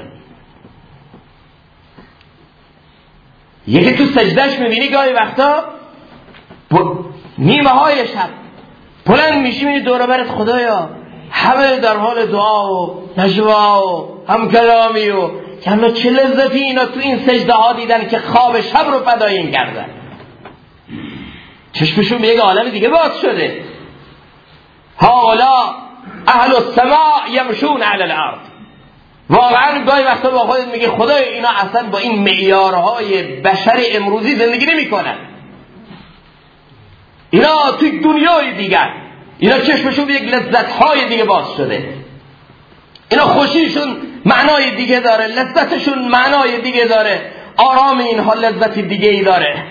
یکی تو سجدهش میبینی گاهی وقتا نیمه های شب بلند میشی میبینی دور برت خدایا همه در حال دعا و نجوا و همکلامی و که چه لذتی اینا تو این سجده ها دیدن که خواب شب رو فدای این کردن. چشمشون به یک عالم دیگه باز شده. هاولا اهل السماء یمشون علی الارض. واقعا گاهی وقتا با خودت میگه خدای اینا اصلا با این معیارهای بشر امروزی زندگی نمیکنن، اینا توی دنیای دیگر، اینا چشمشون به یک لذت‌های دیگه باز شده، اینا خوشیشون معنای دیگه داره، لذتشون معنای دیگه داره، آرام اینها لذت دیگه ای داره.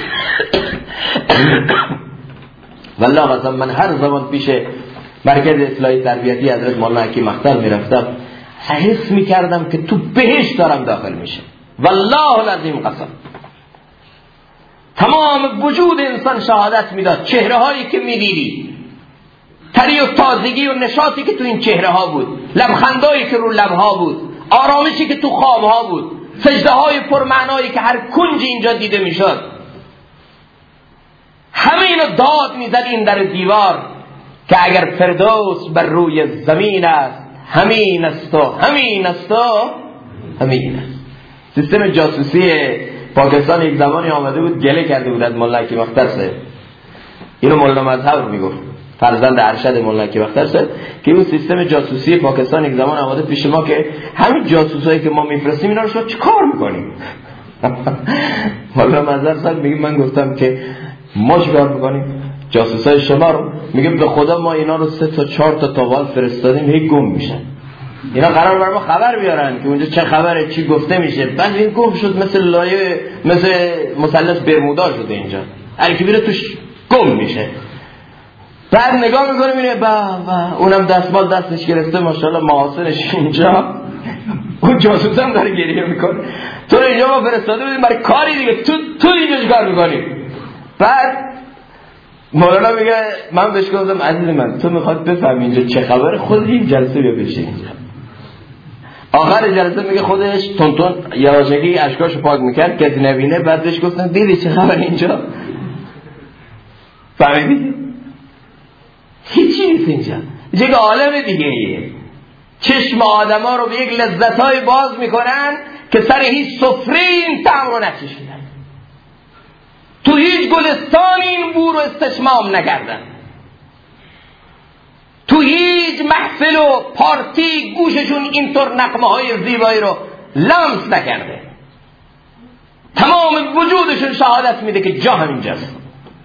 والله قسم من هر زمان پیش مرکز اصلاحی تربیتی حضرت مولانا حکیم اختر میرفتم حس میکردم که تو بهشت دارم داخل میشه. والله العظیم قسم تمام وجود انسان شهادت میداد. چهره هایی که میدیدی، تری و تازگی و نشاطی که تو این چهره ها بود، لبخندایی که رو لبها بود، آرامشی که تو خوابها بود، سجده های پرمعنایی که هر کنج اینجا دیده میشد، همه اینو داد میزد این در دیوار که اگر فردوس بر روی زمین است همین است و همین است و همین است. سیستم جاسوسی پاکستان یک زمانی آمده بود گله کرده بود از مولانا حکیم اختر صاحب. اینو مولانا مظهر میگفت، فرزند ارشد مولانا حکیم اختر صاحب، که اون سیستم جاسوسی پاکستان یک زمان آمده پیش ما که همین جاسوسایی که ما میفرستیم اینا رو شما چیکار میکنیم؟ مولانا مظهر صاحب میگه من گفتم که ما چیکار میکنیم؟ جاسوسای شما رو میگه به خدا ما اینا رو 3 تا 4 تا تاوال فرستادیم هی گم میشن. اینا قرار بر ما خبر بیارن که اونجا چه خبره، چی گفته میشه، بعد این گم شد مثل لایه، مثل مثلث برمودا شده اینجا، هر کی میره توش گم میشه. بعد نگاه میکنه میره با اونم دستمال دستش گرفته ماشاءالله محاسنش اینجا، اون جاسوس هم داره گریه میکنه. تو اینجا ما فرستاده بودیم برای کاری دیگه، تو اینجا چیکار میکنی؟ بعد مولانا میگه من بهش گفتم عزیز من تو میخواد بفهمی اینجا چه خبره، خودت این جلسه بیا بشین اینجا. آخر جلسه میگه خودش تون یواشکی اشکاشو پاک میکرد کسی نبینه. بعد بهش گفتم دیدی چه خبر اینجا؟ فهمیدی؟ هیچی نیست اینجا، یک عالم دیگه ایه. چشم آدم ها رو به یک لذتهای باز میکنن که سر هیچ سفره این طعم رو نچشیدن، تو هیچ گلستان این بو رو استشمام نکردن، تو هیچ محفل و پارتی گوششون اینطور نغمه های زیبایی رو لمس نکرده. تمام وجودشون شهادت میده که جا همینجاست.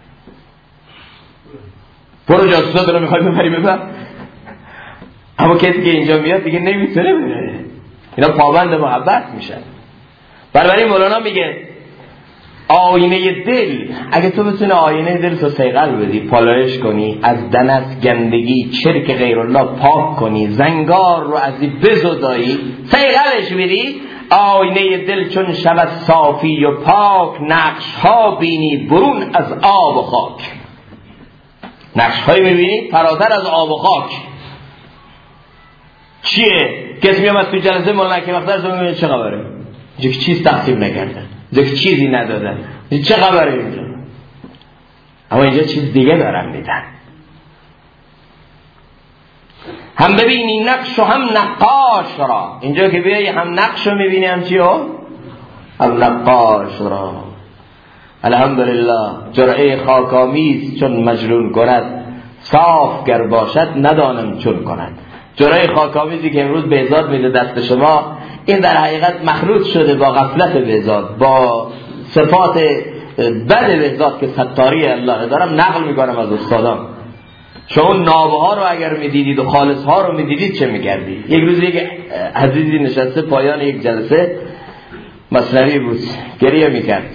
برو جاسوسا دارو میخوای ببری ببر، اما کسی که اینجا میاد دیگه نمیتونه بره. اینا پابند محبت میشن. بنابراین مولانا میگه آینه دل، اگه تو بتونه آینه دل تو صیقل بدی، پالایش کنی، از دنس گندگی چرک غیر الله پاک کنی، زنگار رو از این بزدایی صیقلش بدی، آینه دل چون شود صافی و پاک، نقش ها بینی برون از آب و خاک. نقش هایی میبینی فراتر از آب و خاک. چیه؟ کسی میام از توی جلسه مولانا حکیم اختر تو میبینی چه خبره؟ اینجا که چیز تقسیم نکردن، اینجا که چیزی ندادن، چه خبره اینجا؟ اما اینجا چیز دیگه دارن میدن. هم ببینی نقش و هم نقاش را. اینجا که بیایی هم نقش رو میبینی هم چی رو؟ هم نقاش را. الحمدلله جرعه خاکامیز چون مجنون کند، صاف گر باشد ندانم چون کند. جرعه خاکامیزی که امروز بهزاد میده دست شما، این در حقیقت مخلوط شده با غفلت بهزاد، با صفات بد بهزاد که ستاری الله. دارم نقل میکنم از استادان. شما نابه ها رو اگر میدیدید و خالص ها رو میدیدید چه میکردید؟ یک روز یک عزیزی نشسته پایان یک جلسه مثنوی بود، گریه میکرد،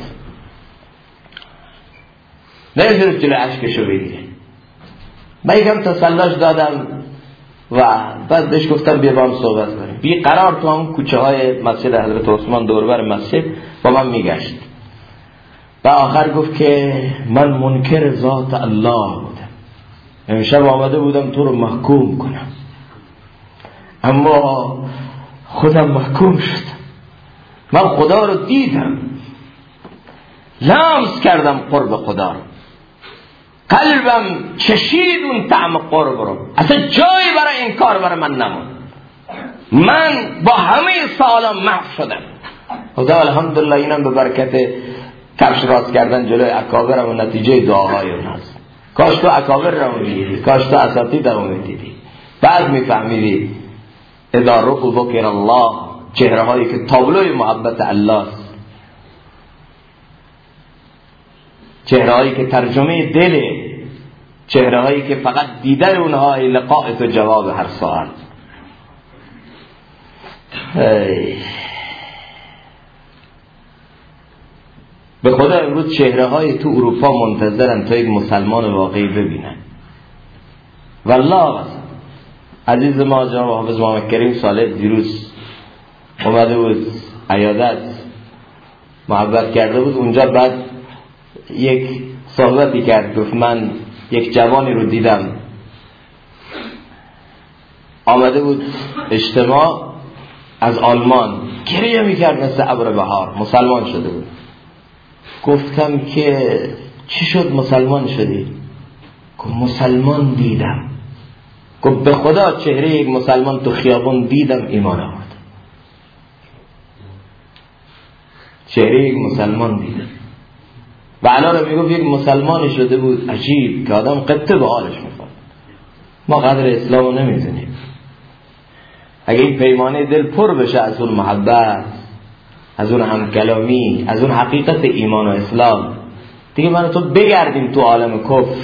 نمیتونست جلو اشکشو بگیره. من یکم تسلاش دادم و بعد بهش گفتم بیا با هم صحبت کنیم. بی قرار تو هم کوچه های مسجد حضرت عثمان دوربر مسجد با من میگشت و آخر گفت که من منکر ذات الله بودم، امشب آمده بودم تو رو محکوم کنم، اما خودم محکوم شدم. من خدا رو دیدم، لمس کردم قرب خدا رو، قلبم چشید اون طعم قرب رو، اصلا جایی برای انکار برای من نموند. من با همه سالم محو شدم. خدا الحمدلله اینم به برکت کفش راست کردن جلوی اکابرم و نتیجه دعاهای اوناست. کاش تو اکابر رو میدیدی، کاش تو اساتید رو میدیدی، بعد میفهمیدی اذا رؤوا ذکر الله، چهره هایی که تابلوی محبت الله است، چهره هایی که ترجمه دله، چهره هایی که فقط دیدن اونها لقاء تو جواب هر سوال. به خدا امروز چهره های تو اروپا منتظرن تا یک مسلمان واقعی ببینن. والله عزیز ما جناب حافظ محمد کریم صالح دیروز اومده بود عیادت، محبت کرده بود اونجا، بعد یک صحبتی کرد، گفت من یک جوانی رو دیدم آمده بود اجتماع از آلمان، گریه میکرد مثل ابر بهار، مسلمان شده بود. گفتم که چی شد مسلمان شدی؟ گفت مسلمان دیدم. گفت به خدا چهره یک مسلمان تو خیابون دیدم ایمان آورد. چهره یک مسلمان دیدم و الان میگفت یک مسلمانی شده بود عجیب که آدم قطع به حالش میخواد. ما قدر اسلامو نمیدونیم. اگه این پیمانه دل پر بشه از اون محبت، از اون همکلامی، از اون حقیقت ایمان و اسلام، دیگه من تو بگردیم تو عالم کفر،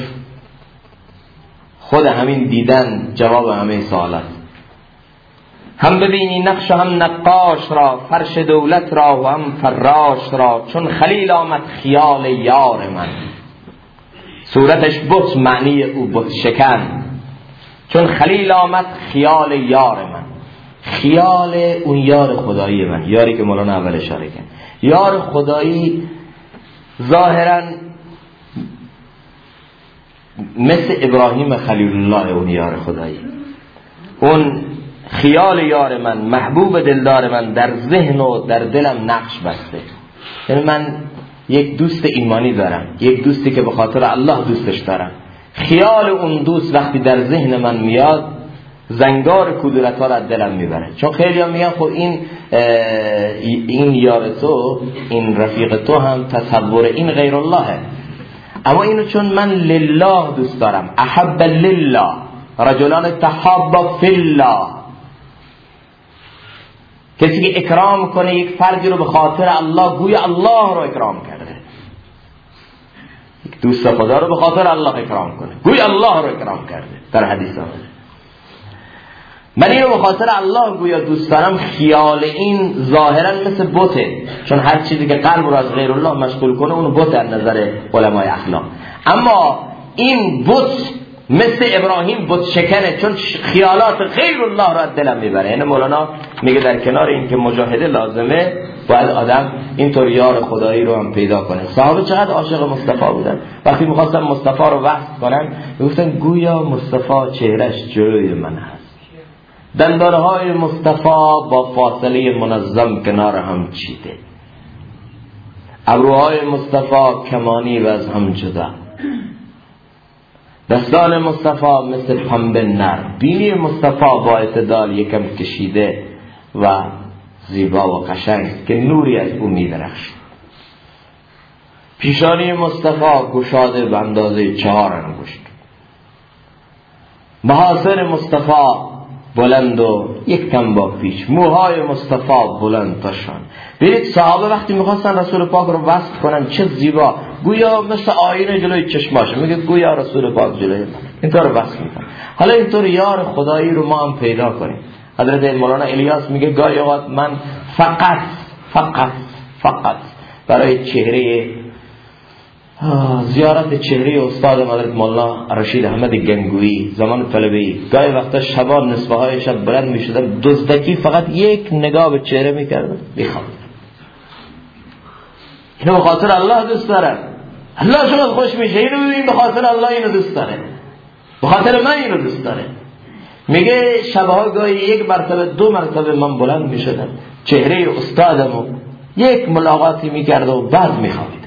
خود همین دیدن جواب همه سوالات. هم ببینی نقش و هم نقاش را، فرش دولت را و هم فراش را، چون خلیل آمد خیال یار من. صورتش بت، معنی او بت شکن. چون خلیل آمد خیال یار من، خیال اون یار خدایی من، یاری که مولانا اول اشاره کرد. یار خدایی ظاهرا مثل ابراهیم خلیل الله، اون یار خدایی، اون خیال یار من، محبوب دلدار من، در ذهن و در دلم نقش بسته. یعنی من یک دوست ایمانی دارم، یک دوستی که به خاطر الله دوستش دارم. خیال اون دوست وقتی در ذهن من میاد، زنگار کدورت ها را از دلم میبره. چون خیلی ها میگن خب این یار تو، این رفیق تو هم تصور این غیر اللهه، اما اینو چون من لله دوست دارم، احب لله رجلان تحابا فی الله، کسی که اکرام کنه یک فردی رو به خاطر الله، گویا الله رو اکرام کرده. یک دوست خدا رو به خاطر الله اکرام کنه، گویا الله رو اکرام کرده. در حدیث آمده من اینو به خاطر الله گویا دوست دارم. خیال این ظاهرا مثل بته، چون هر چیزی که قلب رو از غیر الله مشغول کنه اونو بت از نظر علمای اخلاق. اما این بت مثل ابراهیم بت شکنه، چون خیالات غیر الله رو از دلم میبره. یعنی مولانا میگه در کنار این که مجاهده لازمه، باید آدم اینطور یار خدایی رو هم پیدا کنه. صحابه چقدر عاشق مصطفی بودن، وقتی میخواستن مصطفی رو وصف کنن میگفتن گویا مصطفی چهرش جلوی من هست، دندانهای مصطفی با فاصله منظم کنار هم چیده، ابروهای مصطفی کمانی و از هم جدا، دستان مصطفی مثل پنبه نر، بینی مصطفی با اعتدال یکم کشیده و زیبا و قشنگ که نوری از او می‌درخشد. پیشانی مصطفی گشاده به اندازه 4 انگشت. محاسن مصطفی بلند و یک کم با پیچ، موهای مصطفی بلند تا شان. ببینید صحابه وقتی میخواستن رسول پاک رو وصف کنن چه زیبا، گویا مثل آینه جلوی چشماش، میگه گویا رسول پاک جلوی من، اینطور وصف میکنن. حالا اینطور یار خدایی رو ما هم پیدا کنیم. حضرت مولانا الیاس میگه گاهی اوقات من فقط برای چهره زیارت چهره استاد حضرت مولانا رشید احمد گنگویی زمان طلبی، گاهی وقتا شبا نصفه های شب بلند میشدم، دزدکی فقط یک نگاه به چهره میکردم میخواندم. اینو به خاطر الله دوست دارم، الله شما خوش میشه. اینو ببین به خاطر الله اینو دوست داره، به خاطر من اینو دوست داره. میگه شبها گاهی 1 مرتبه 2 مرتبه من بلند میشدم، چهره استادمو یک ملاقاتی میکرد و بعد میخوابیدم.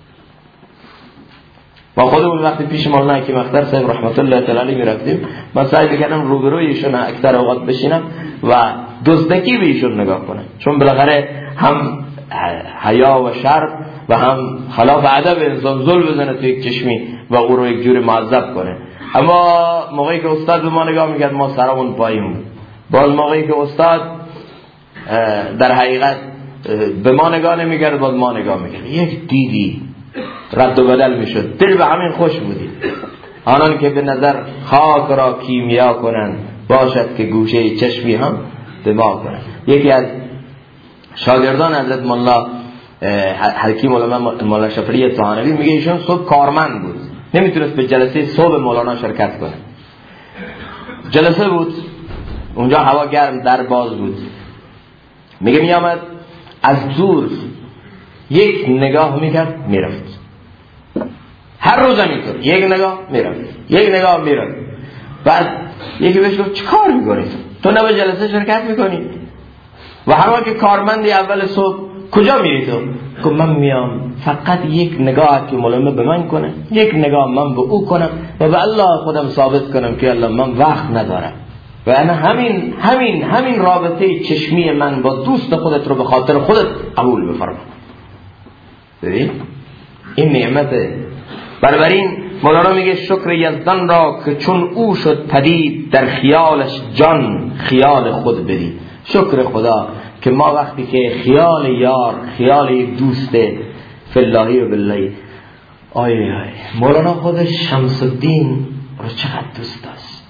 با خودمون وقتی پیش مولانا حکیم اختر صاحب رحمت الله تعالی علیه میرفتیم، من سعی میکردم روبروی ایشون اکثر اوقات بشینم و دزدکی به ایشون نگاه کنم، چون بالاخره هم حیا و شرم و هم خلاف ادب انسان زل بزنه تو یک چشمی و او رو یک جور معذب کنه. اما موقعی که استاد به ما نگاه میکرد ما سرمون پایین بود. باز موقعی که استاد در حقیقت به ما نگاه نمیکرد باز ما نگاه میکرد، یک دیدی رد و بدل میشد. دل به همین خوش بودی. آنان که به نظر خاک را کیمیا کنند، باشد که گوشه چشمی هم دماغ کنند. یکی از شاگردان حضرت مولانا حکیم مولانا شفیعی طحانوی میگه ایشون صبح کارمند بود، نمیتونست به جلسه صبح مولانا شرکت کنه. جلسه بود اونجا، هوا گرم، در باز بود. میگه میامد از دور یک نگاه میکرد میرفت، هر روز همینطور یک نگاه میرفت، یک نگاه میرفت. بعد یکی بهش گفت چه کار میکنی تو نه به جلسه شرکت میکنی و هر وقت که کارمندی اول صبح کجا میری تو؟ گفت من میام فقط یک نگاه که مولانا به من کنه، یک نگاه من به او کنم و به الله خودم ثابت کنم که الله من وقت ندارم و انا همین رابطه چشمی من با دوست خودت رو به خاطر خودت قبول بفرما. ببین این نعمته. بنابراین مولانا میگه شکر یزدان را که چون او شد پدید، در خیالش جان خیال خود بدید. شکر خدا که ما وقتی که خیال یار، خیال یک دوست فلاحی و بالله، آی مولانا خودش شمس الدین رو چقدر دوست داشت.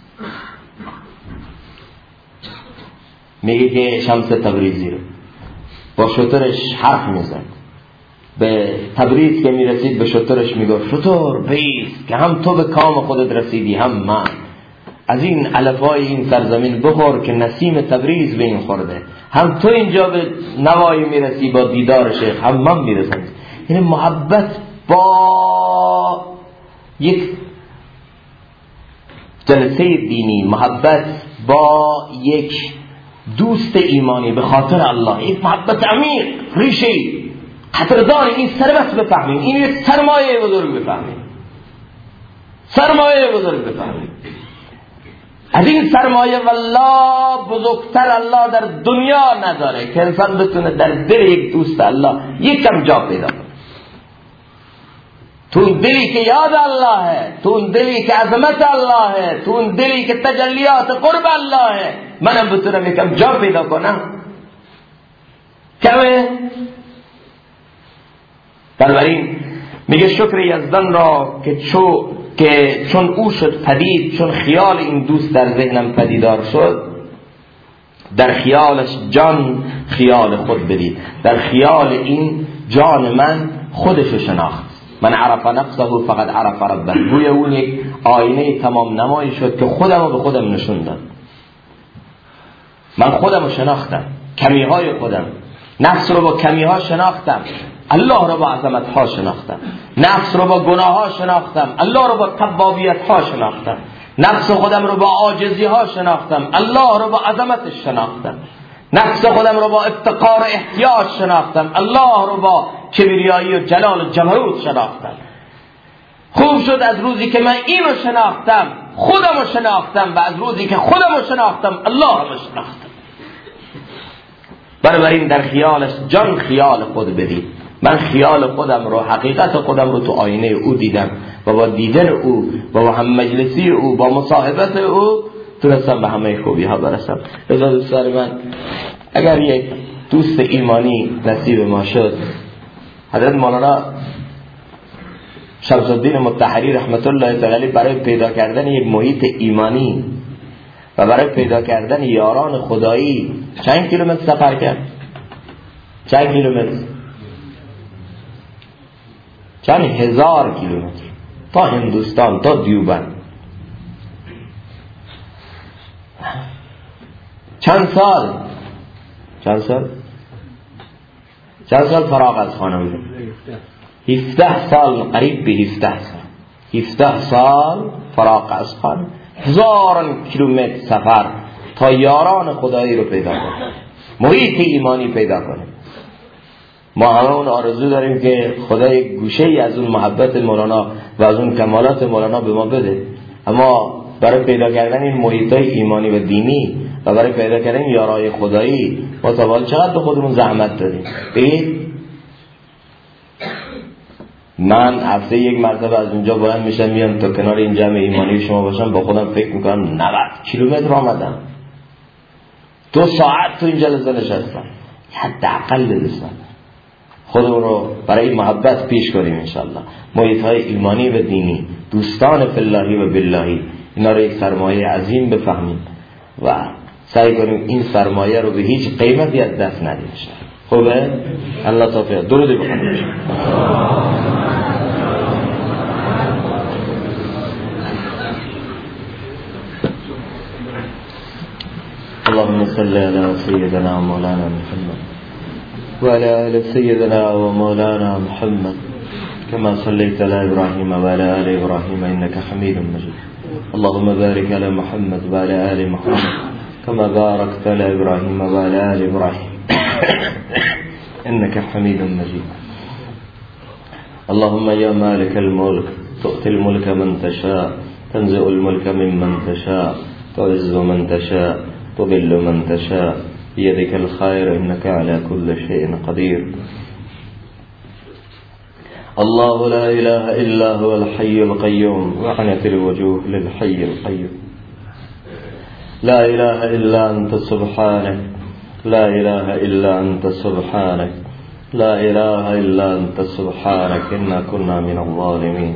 میگه که شمس تبریزی رو با شترش حرف میزد، به تبریز که میرسید به شترش میگفت شتر بیست که هم تو به کام خودت رسیدی هم من، از این علفای این سرزمین بخور که نسیم تبریز به این خورده، هم تو اینجا به نوایی میرسی با دیدار شیخ هم من میرسم. یعنی محبت با یک جلسه دینی، محبت با یک دوست ایمانی به خاطر الله، یک محبت عمیق ریشه‌ای قدردان این ثروت بفهمیم، این یک سرمایه بزرگ بفهمیم، سرمایه بزرگ بفهمیم. از این سرمایه والله بزرگتر الله در دنیا نداره که انسان بتونه در دل یک دوست الله یک کم جا پیدا کنه. تو اون دلی که یاد الله ہے، تو اون دلی که عظمت الله ہے، تو اون دلی که تجلیات قرب الله ہے، منم بتونم یک کم جا پیدا کنم کمه. بنابراین میگه شکر یزدان را که چون او شد پدید، چون خیال این دوست در ذهنم پدیدار شد، در خیالش جان خیال خود بدید. در خیال این جان من خودشو شناخت. من عرف نفسه فقط عرف ربه. روی اون یک آینه تمام نمایی شد که خودم رو به خودم نشون داد. من خودم رو شناختم، کمیهای خودم، نفس رو با کمیها شناختم، الله رو با عظمت ها شناختم، نفس رو با گناه ها شناختم، الله رو با توابیت ها شناختم، نفس خودم رو با عاجزی ها شناختم، الله رو با عظمتش شناختم، نفس خودم رو با افتقار احتیاج شناختم، الله رو با کبریایی و جلال و جبروت شناختم. خوب شد از روزی که من اینو شناختم خودمو شناختم و از روزی که خودمو شناختم الله رو شناختم. بنابراین در خیالش جان خیال خود بدید. من خیال خودم رو، حقیقت خودم رو تو آینه او دیدم و با دیدن او و با هم مجلسی او، با مصاحبت او تونستم به همه خوبی ها برسم. رضا دوستان من، اگر یک دوست ایمانی نصیب ما شد، حضرت مولانا شمس الدین مطهری رحمت الله تعالی برای پیدا کردن یک محیط ایمانی و برای پیدا کردن یاران خدایی چند کیلومتر سفر کرد؟ چند کیلومتر؟ چند هزار کیلومتر تا هندوستان، تا دیوبند. چند سال فراغ از خانه بودم؟ 17 سال، قریب به 17 سال فراغ از خانه، هزاران کیلومتر سفر تا یاران خدایی رو پیدا کنه، محیط ایمانی پیدا کنه. ما همه اون آرزو داریم که خدا یک گوشه ای از اون محبت مولانا و از اون کمالات مولانا به ما بده، اما برای پیدا کردن این محیطای ایمانی و دینی و برای پیدا کردن یارای خدایی ما تا حالا چقدر به خودمون زحمت دادیم. ببین من هفته یک مرتبه از اونجا باید میشم میام تا کنار این جمع ایمانی شما باشم، با خودم فکر میکنم 90 کیلومتر آمدم، 2 ساعت تو این جلسه نشستم. حداقل لازم خودمون رو برای محبت پیش کنیم انشالله. محیط‌های ایمانی و دینی، دوستان فی اللهی و باللهی، اینا رو یک سرمایه عظیم بفهمیم و سعی کنیم این سرمایه رو به هیچ قیمتی از دست ندیم. خوبه؟ الله توفیق. درود بخونیم. اللهم صل على سيدنا ومولانا محمد وعلى آل سيدنا ومولانا محمد كما صليت على إبراهيم وعلى آل إبراهيم إنك حميد مجيد. اللهم بارك على محمد وعلى آل محمد كما باركت على إبراهيم وعلى آل إبراهيم إنك حميد مجيد. اللهم يا مالك الملك تؤتي الملك من تشاء، تنزع الملك ممن تشاء، تعز من تشاء، تضل من تشاء، بيدك الخير إنك على كل شيء قدير. الله لا إله إلا هو الحي القيوم وعنت الوجوه للحي القيوم. لا إله إلا أنت سبحانك، لا إله إلا أنت سبحانك، لا إله إلا أنت سبحانك إنا كنا من الظالمين.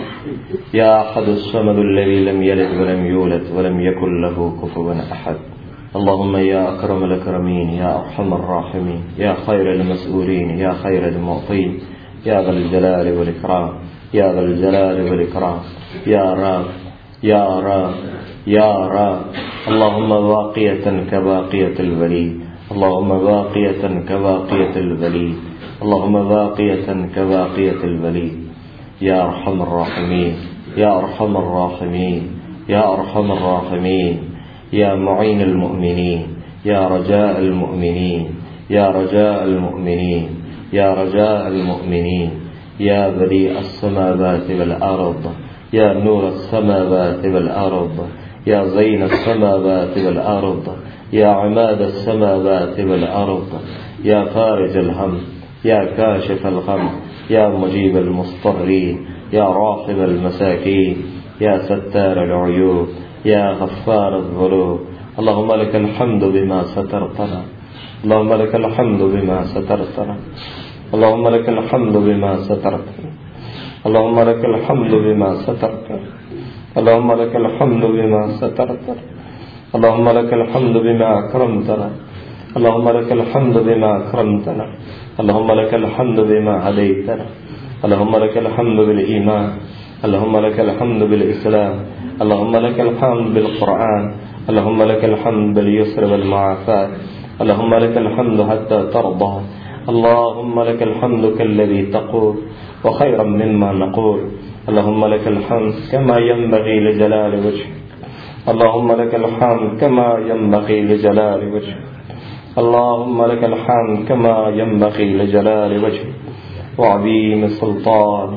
يا أحد الصمد الذي لم يلد ولم يولد ولم يكن له كفوا أحد. اللهم يا أكرم الأكرمين، يا أرحم الراحمين، يا خير المسؤولين، يا خير المعطين، يا ذا الجلال والإكرام، يا ذا الجلال والإكرام، يا رب يا رب يا رب. اللهم باقية كباقية الولي، اللهم باقية كباقية الولي، اللهم باقية كباقية الولي. يا أرحم الراحمين، يا أرحم الراحمين، يا أرحم الراحمين، يا معين المؤمنين، يا رجاء المؤمنين، يا رجاء المؤمنين، يا رجاء المؤمنين، يا بديع السماوات والأرض، يا نور السماوات والأرض، يا زين السماوات والأرض، يا عماد السماوات والأرض، يا فارج الهم، يا كاشف الغم، يا مجيب المضطرين، يا راحم المساكين، يا ستار العيوب، يا غفار الذنوب. اللهم لك الحمد بما سترتنا، اللهم لك الحمد بما سترتنا، اللهم لك الحمد بما سترتنا، اللهم لك الحمد بما سترتنا، اللهم لك الحمد بما سترتنا، اللهم لك الحمد بما أكرمتنا، اللهم لك الحمد بما أكرمتنا، اللهم لك الحمد بما هديتنا، اللهم لك الحمد بالإيمان، اللهم لك الحمد بالإسلام، اللهم لك الحمد بالقرآن، اللهم لك الحمد باليسر والمعافاة، اللهم لك الحمد حتى ترضى، اللهم لك الحمد كالذي تقول وخيرا مما نقول. اللهم لك الحمد كما ينبغي لجلال وجهك، اللهم لك الحمد كما ينبغي لجلال وجهك، اللهم لك الحمد كما ينبغي لجلال وجهك وعظيم سلطانك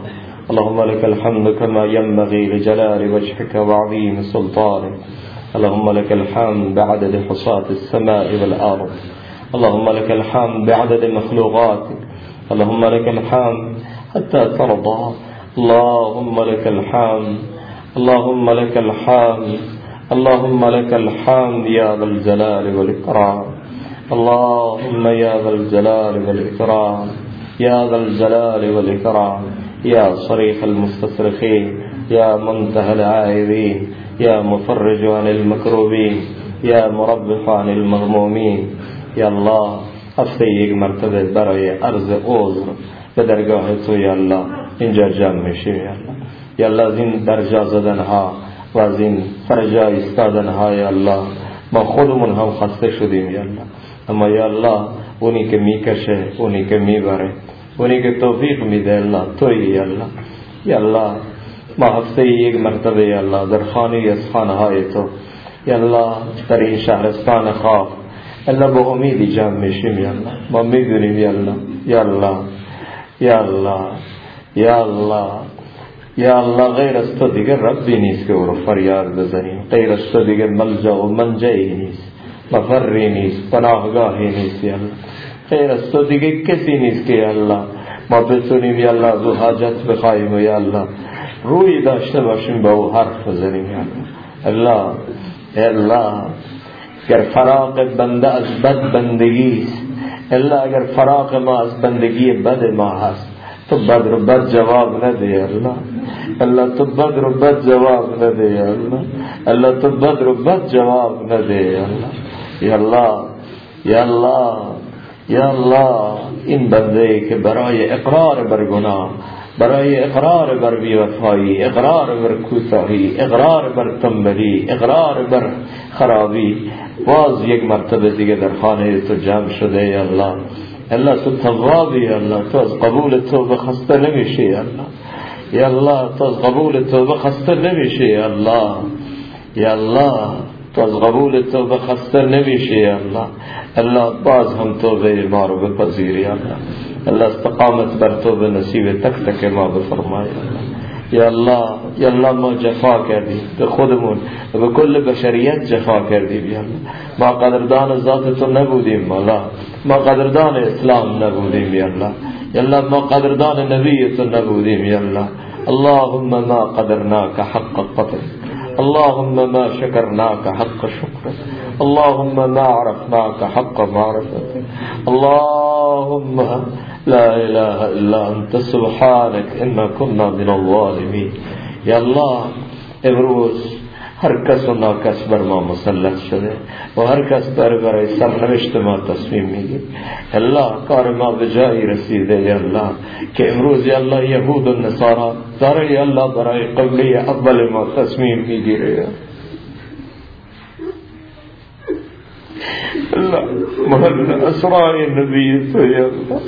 اللهم لك الحمد كما ينبغي لجلال وجهك وعظيم سلطانك. اللهم لك الحمد بعدد حصاة السماء والأرض. اللهم لك الحمد بعدد مخلوقاتك. اللهم لك الحمد حتى ترضى. اللهم لك الحمد، اللهم لك الحمد، اللهم لك الحمد يا ذا الجلال والإكرام. اللهم يا ذا الجلال والإكرام، يا ذا الجلال والإكرام، يا صريخ المستصرخين، يا منتهى العائذين، يا مفرج عن المكروبين، يا مربح عن المغمومين. یا الله هفته یک مرتبه برای عرض عذر به درگاه تو یا الله اینجا جمع میشیم یا الله. یا الله از این درجا زدن ها و از این فرجا ایستادن ها یا الله ما خودمون هم خسته شدیم یا الله، اما یا الله اونی که میکشه، اونی که میبره، اونی که توفیق میده الله تویی یا الله. یا الله ما هفته یک مرتبه یا الله در خانه از خانه های تو یا الله در این شهرستان خواب الله با امیدی جمع میشیم یا الله. ما میدونیم یا الله، یا الله، یا الله، یا الله، یا الله غیر از تو دیگر ربی نیست که او رو فریاد بزنیم، غیر از تو دیگر ملجا و منجعی نیست، مفری نیست، پناهگاهی نیست یا الله. غیر از تو دیگر کسی نیست که یا الله ما بتونیم یا الله از او حاجت بخواهیم و یا الله روی داشته باشیم با او حرف بزنیم یا الله. الله الله اگر فراق بنده از بد بندگی است، الله اگر فراق ما از بندگی بد ما هست تو بد رو بد جواب نده یا الله. الله تو بد رو بد جواب نده یا الله. الله تو بد رو بد جواب نده یا الله. یا الله، یا الله، یا الله این بنده که برای اقرار بر گناه، برای اقرار بر بی‌وفایی، اقرار بر کوتاهی، اقرار بر تنبلی، اقرار بر خرابی باز یک مرتبه دیگه در خانه تو جمع شده یا الله. الله تو توابی یا الله، تو از قبول توبه خسته نمیشی یا الله. یا الله تو از قبول توبه خسته نمیشی یا الله. یا الله تو از قبول توبه خسته نمیشی یا الله. الله باز هم توبه ما رو بپذیر یا الله. الله استقامت بر توبه نصیب تک تک ما بفرمای الله. یا الله، یا الله ما جفا کردیم به خودمون و به کل بشریت جفا کردیم یا الله. ما قدردان ذات تو نبودیم مولا، ما قدردان اسلام نبودیم یا الله. یا الله ما قدردان نبی تو نبودیم یا الله. اللهم ما قدرناك حق قدر، اللهم ما شكرناك حق شكرك، اللهم ما عرفناك حق معرفتك، اللهم لا إله إلا أنت سبحانك إنا كنا من الظالمين. یا الله امروز هر کس و ناکس بر ما مسلط شده و هر کس برای سرنوشت ما تصمیم میگیره. الله کار ما به جایی رسیده یا الله که امروز یا الله یهود و نصارا داره یا الله برای قبله اول ما تصمیم میگیره. الله محل اسراء نبی تو یا الله،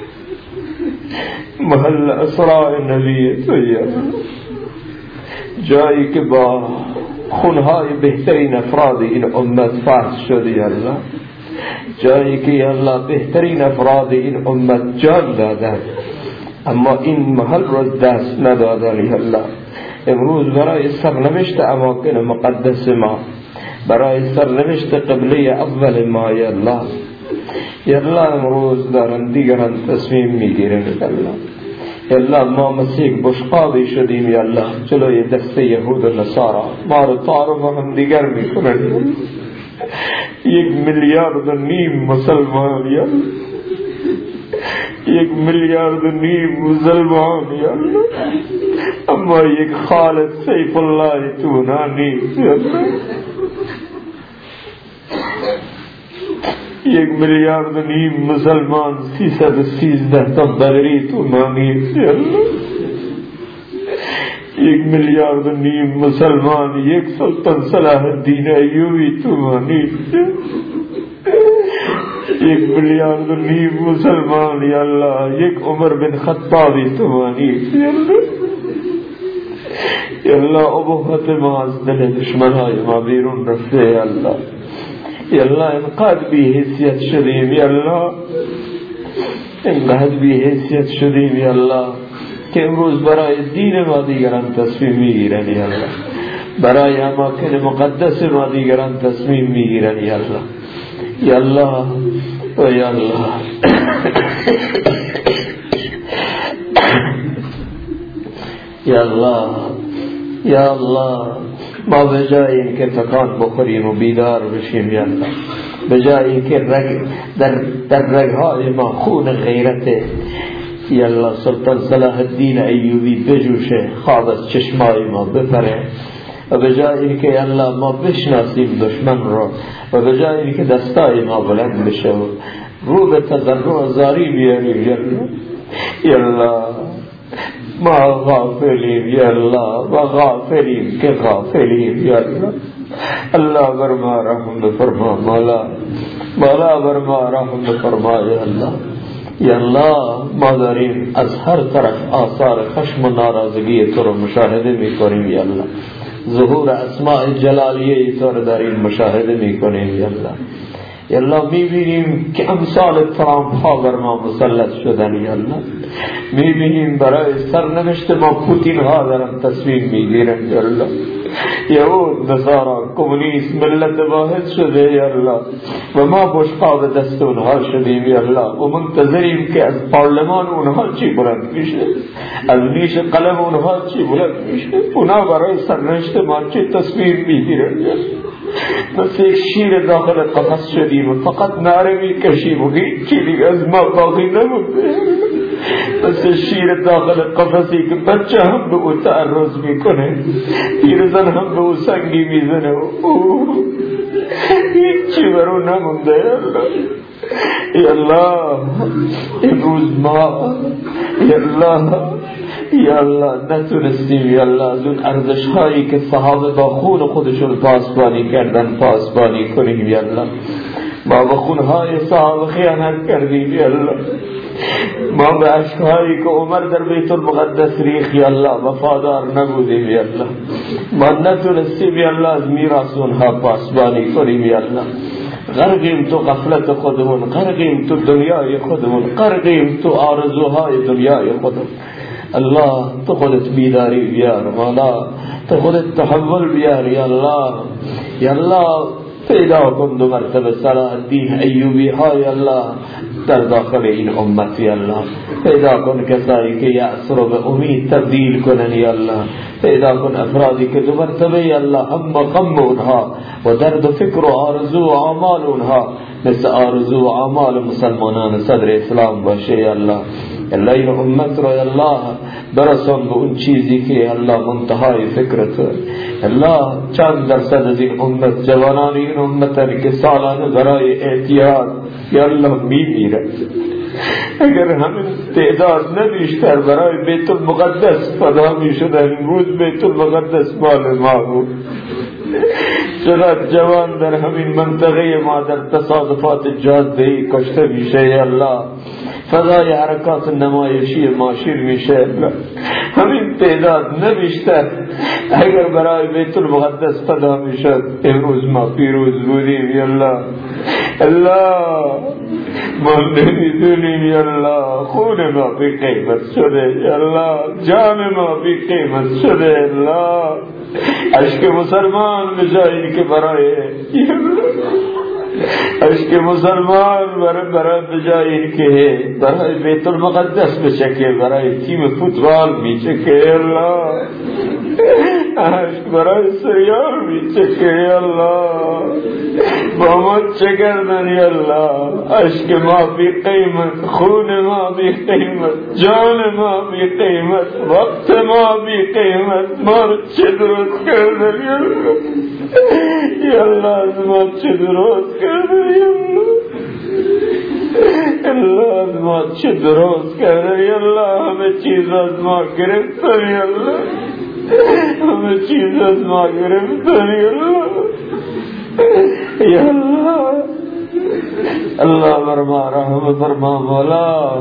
محل اسراء نبی تو یا الله، جایی که با خونهای بهترین افراد این امت فحص شده یا الله، جایی که یا الله بهترین افراد این امت جان دادن اما این محل رو دست ندادن یا الله. امروز برای سرنوشت اماکن مقدس ما، برای سرنوشت قبله اول ما یا الله، یا الله امروز دارن دیگران تصمیم میگیرن یا الله. یا الله ما مسیح بشقابی شدیم یا الله جلوی دست یهود و نصارا ما رو تعارف هم دیگر میکنن. 1.5 میلیارد مسلمان یا الله، 1.5 میلیارد مسلمان یا الله، اما یک خالد سیف الله تونانی یا الله، 1.5 میلیارد مسلمان، 313 تا بدری تونانی یا الله، 1.5 میلیارد مسلمان، 1 سلطان صلاح الدین ایوبی تونانی، 1 میلیارد مسلمان یا الله، 1 عمر بن خطابی تونانی یا الله. یا الله ابوحت ما از دل دشمنای ما بیرون رفته یا الله. یا الله انقدر بی حیثیت شدیم یا الله، انقدر بی حیثیت شدیم یا الله که امروز برای دین ما دیگران تصمیم میگیرن یا الله، برای اماکن مقدس ما دیگران تصمیم میگیرن یا الله، یا الله و یا الله. یا الله یا الله، ما به جای اینکه تکان بخوریم و بیدار بشیم یا الله، به جای اینکه در رگهای ما خون غیرت یا الله سلطان صلاح الدین ایوبی بجوشه، خواب از چشمای ما بپره، و به جای اینکه یا الله ما بشناسیم دشمن رو، و به جای اینکه دستای ما بلند بشه و رو به تضرع زاری بیاریم یا الله، ما غافلیم یا الله، ما غافلیم که غافلیم یا الله. الله بر ما رحم بفرما، مولا بر ما رحم بفرما یا الله. یا الله ما داریم از هر طرف آثار خشم و ناراضگی تو رو مشاهده میکنیم یا الله، ظهور اسماء جلالیه تو رو داریم مشاهده میکنیم یا الله. یا الله میبینیم که امثال ترامپ ها بر ما مسلط شدن یا الله، میبینیم برای سرنوشت ما پوتین ها دارن تصمیم میگیرن یا الله، یهود نصارا کمونیست ملت واحد شده یا الله، و ما بشقاب دست اونها شدیم یا الله، و منتظریم که از پارلمان اونها چی بلند میشه، از نیش قلم اونها چی بلند میشه، اونا برای سرنوشت ما چی تصمیم میگیرن. مثل یک شیر داخل قفس شدیم و فقط نعره میکشیم و هیچی دیگه از ما باقی نمونده، مثل شیر داخل قفسی که بچه هم به او تعرض میکنه، پیرزن هم به او سنگی میزنه و هیچی برو نمونده. یا الله امروز ما یا الله نتونستیم یا الله از اون ارزش هایی که صحابه با خون خودشون پاسبانی کردن پاسبانی کنیم یا الله. ما با خونهای صحابه خیانت کردیم یا الله، ما به عشقهایی که عمر در بیت المقدس ریخ یا الله وفادار نبودیم یا الله، ما نتونستیم یا الله از میراث اونها پاسبانی کنیم یا الله. غرقیم تو غفلت خودمون، غرقیم تو دنیای خودمون، غرقیم تو آرزوهای دنیای خودمون. الله تو خودت بیداری بیار مولا، تو خودت تحول بیار یا الله. یا الله پیدا کن دو مرتبه صلاح الدین ایوبی های الله در داخل این امت یا الله، پیدا کن کسایی که یأس رو به امید تبدیل کنن یا الله، پیدا کن افرادی که دو مرتبه یا الله هم و غم اونها و درد و فکر و آرزو و اعمال اونها مثل آرزو و اعمال مسلمانان صدر اسلام باشه یا الله. الله این امت رو یا الله برسان به اون چیزی که الله منتهای فکرت. الله چند درصد از این امت جوانان این امتن که سالانه برای اعتیاد یا الله میمیرن، اگر همین تعداد نبیشتر برای بیت المقدس فدا میشدن. امروز بیت المقدس مال ما بود، چقدر جوان در همین منطقه ما در تصادفات جاده‌ای کشته میشه یا الله، فضای حرکات نمایشی ماشین میشه. همین تعداد نبیشتر اگر برای بیت المقدس فدا میشد امروز ما پیروز بودیم یا الله. الله ما نمیدونیم یا الله، خون ما بی قیمت شده یا الله، جان ما بی قیمت شده الله. عشق مسلمان به جایی که برای عشق مسلمان برای به جایی که برای بیت المقدس بچکه، برای تیم فوتبال میچکه الله، عشق برای سریال میچکه الله، با ما چه کردن یا الله. عشق ما بی قیمت، خون ما بی قیمت، جان ما بی قیمت، وقت ما بی قیمت، ما رو چه درست کردن یا الله. یا الله از ما چه درست کردن یا الله، از ما چه درست کردن یا الله. همه چیز از ما گرفتن یا الله، همه چیز از ما گرفتن یا الله. یا الله الله بر ما رحم فرما مولا.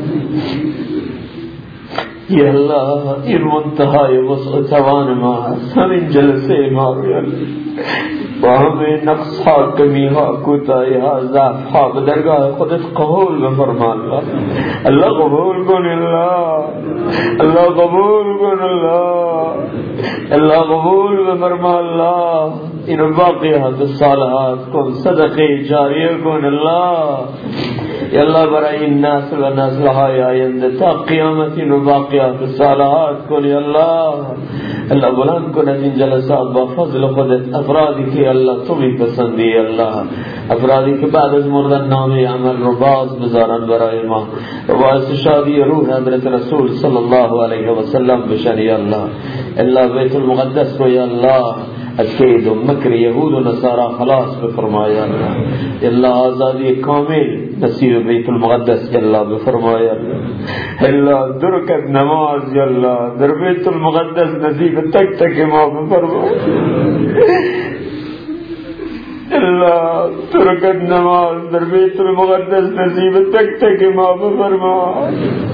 یا الله این منتهای وسع توان ما هست، همین جلسه ما رو یا الله و همه نقص ها کمی ها کوتاهی ها ضعف ها به درگاه خودت قبول بفرما الله. الله قبول کن الله. الله قبول کن الله. الله قبول بفرما الله. اینو باقیات صالحات کن، صدقه جاریه کن الله. یا الله برای این نسل و نسل های آینده تا قیامت اینو باقیات صالحات کن یا الله. الله بلند کن از این جلسات با فضل خودت افرادی که الله تو میپسندی الله، افرادی که بعد از مردن نامه عمل رو باز بذارن برای ما و باعث شادی روح حضرت رسول صلی الله علیه و سلم بشن یا الله. الله بیت المقدس رو یا الله از کید و مکر یهود و نصارا خلاص بفرمای الله. الله آزادی کامل نصیب بیت المقدس الله بفرمای الله. الله درکت نماز الله در بیت المقدس نصیب تک تک ما بفرمای الله. درکت نماز در بیت المقدس نصیب تک تک ما بفرمای.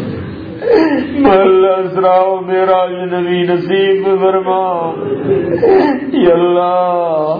محل اسرا و معراج نبی نصیب فرما یا اللہ.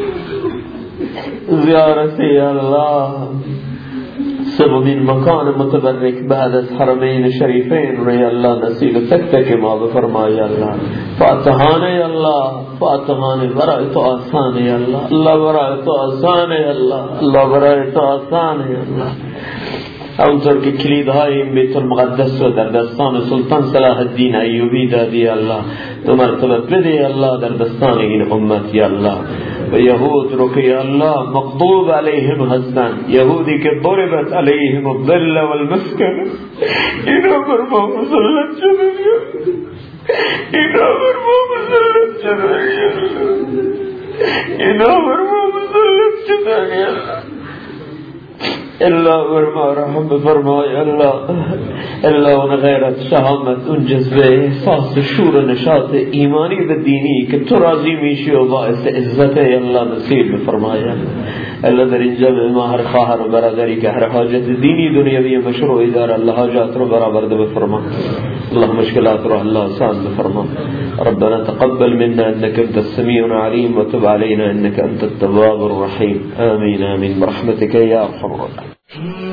زیارت یا اللہ سبب این مکان متبرک بعد از حرمین شریفین رو یا اللہ نصیب تک تک ما بفرما یا اللہ. فاتحان یا اللہ، فاتحان برای تو آسان یا اللہ. اللہ برای تو آسان یا اللہ. اللہ برای تو آسان یا اللہ. همونطور که کلیدهای این بیت المقدس رو در دستان سلطان صلاح الدین ایوبی دادی الله، تو مرتبه بده الله در دستان این امت یا الله. و یهود رو که یا الله مغضوب علیهم هستن، یهودی که ضربت علیهم الذل والمسکن، اینا بر ما مسلط شده، اینا بر ما مسلط شده، اینا بر ما مسلط شده. الله ورما رحم بفرمای الله. الله اون غیرت، شهامت، اون جذبه، احساس شور و نشاط ایمانی و دینی که تو راضی میشی و باعث عزت الله نصیب بفرمای الله. در اینجا به ما هر خواهر و برادری که هر حاجت دینی دنیوی مشروعی داره الله حاجات رو برآورده بفرما. الله مشکلات رو الله آسان بفرما. ربنا تقبل منا انك انت السميع العليم وتب علينا انك انت التواب الرحيم. آمين آمين برحمتك يا ارحم الراحمين.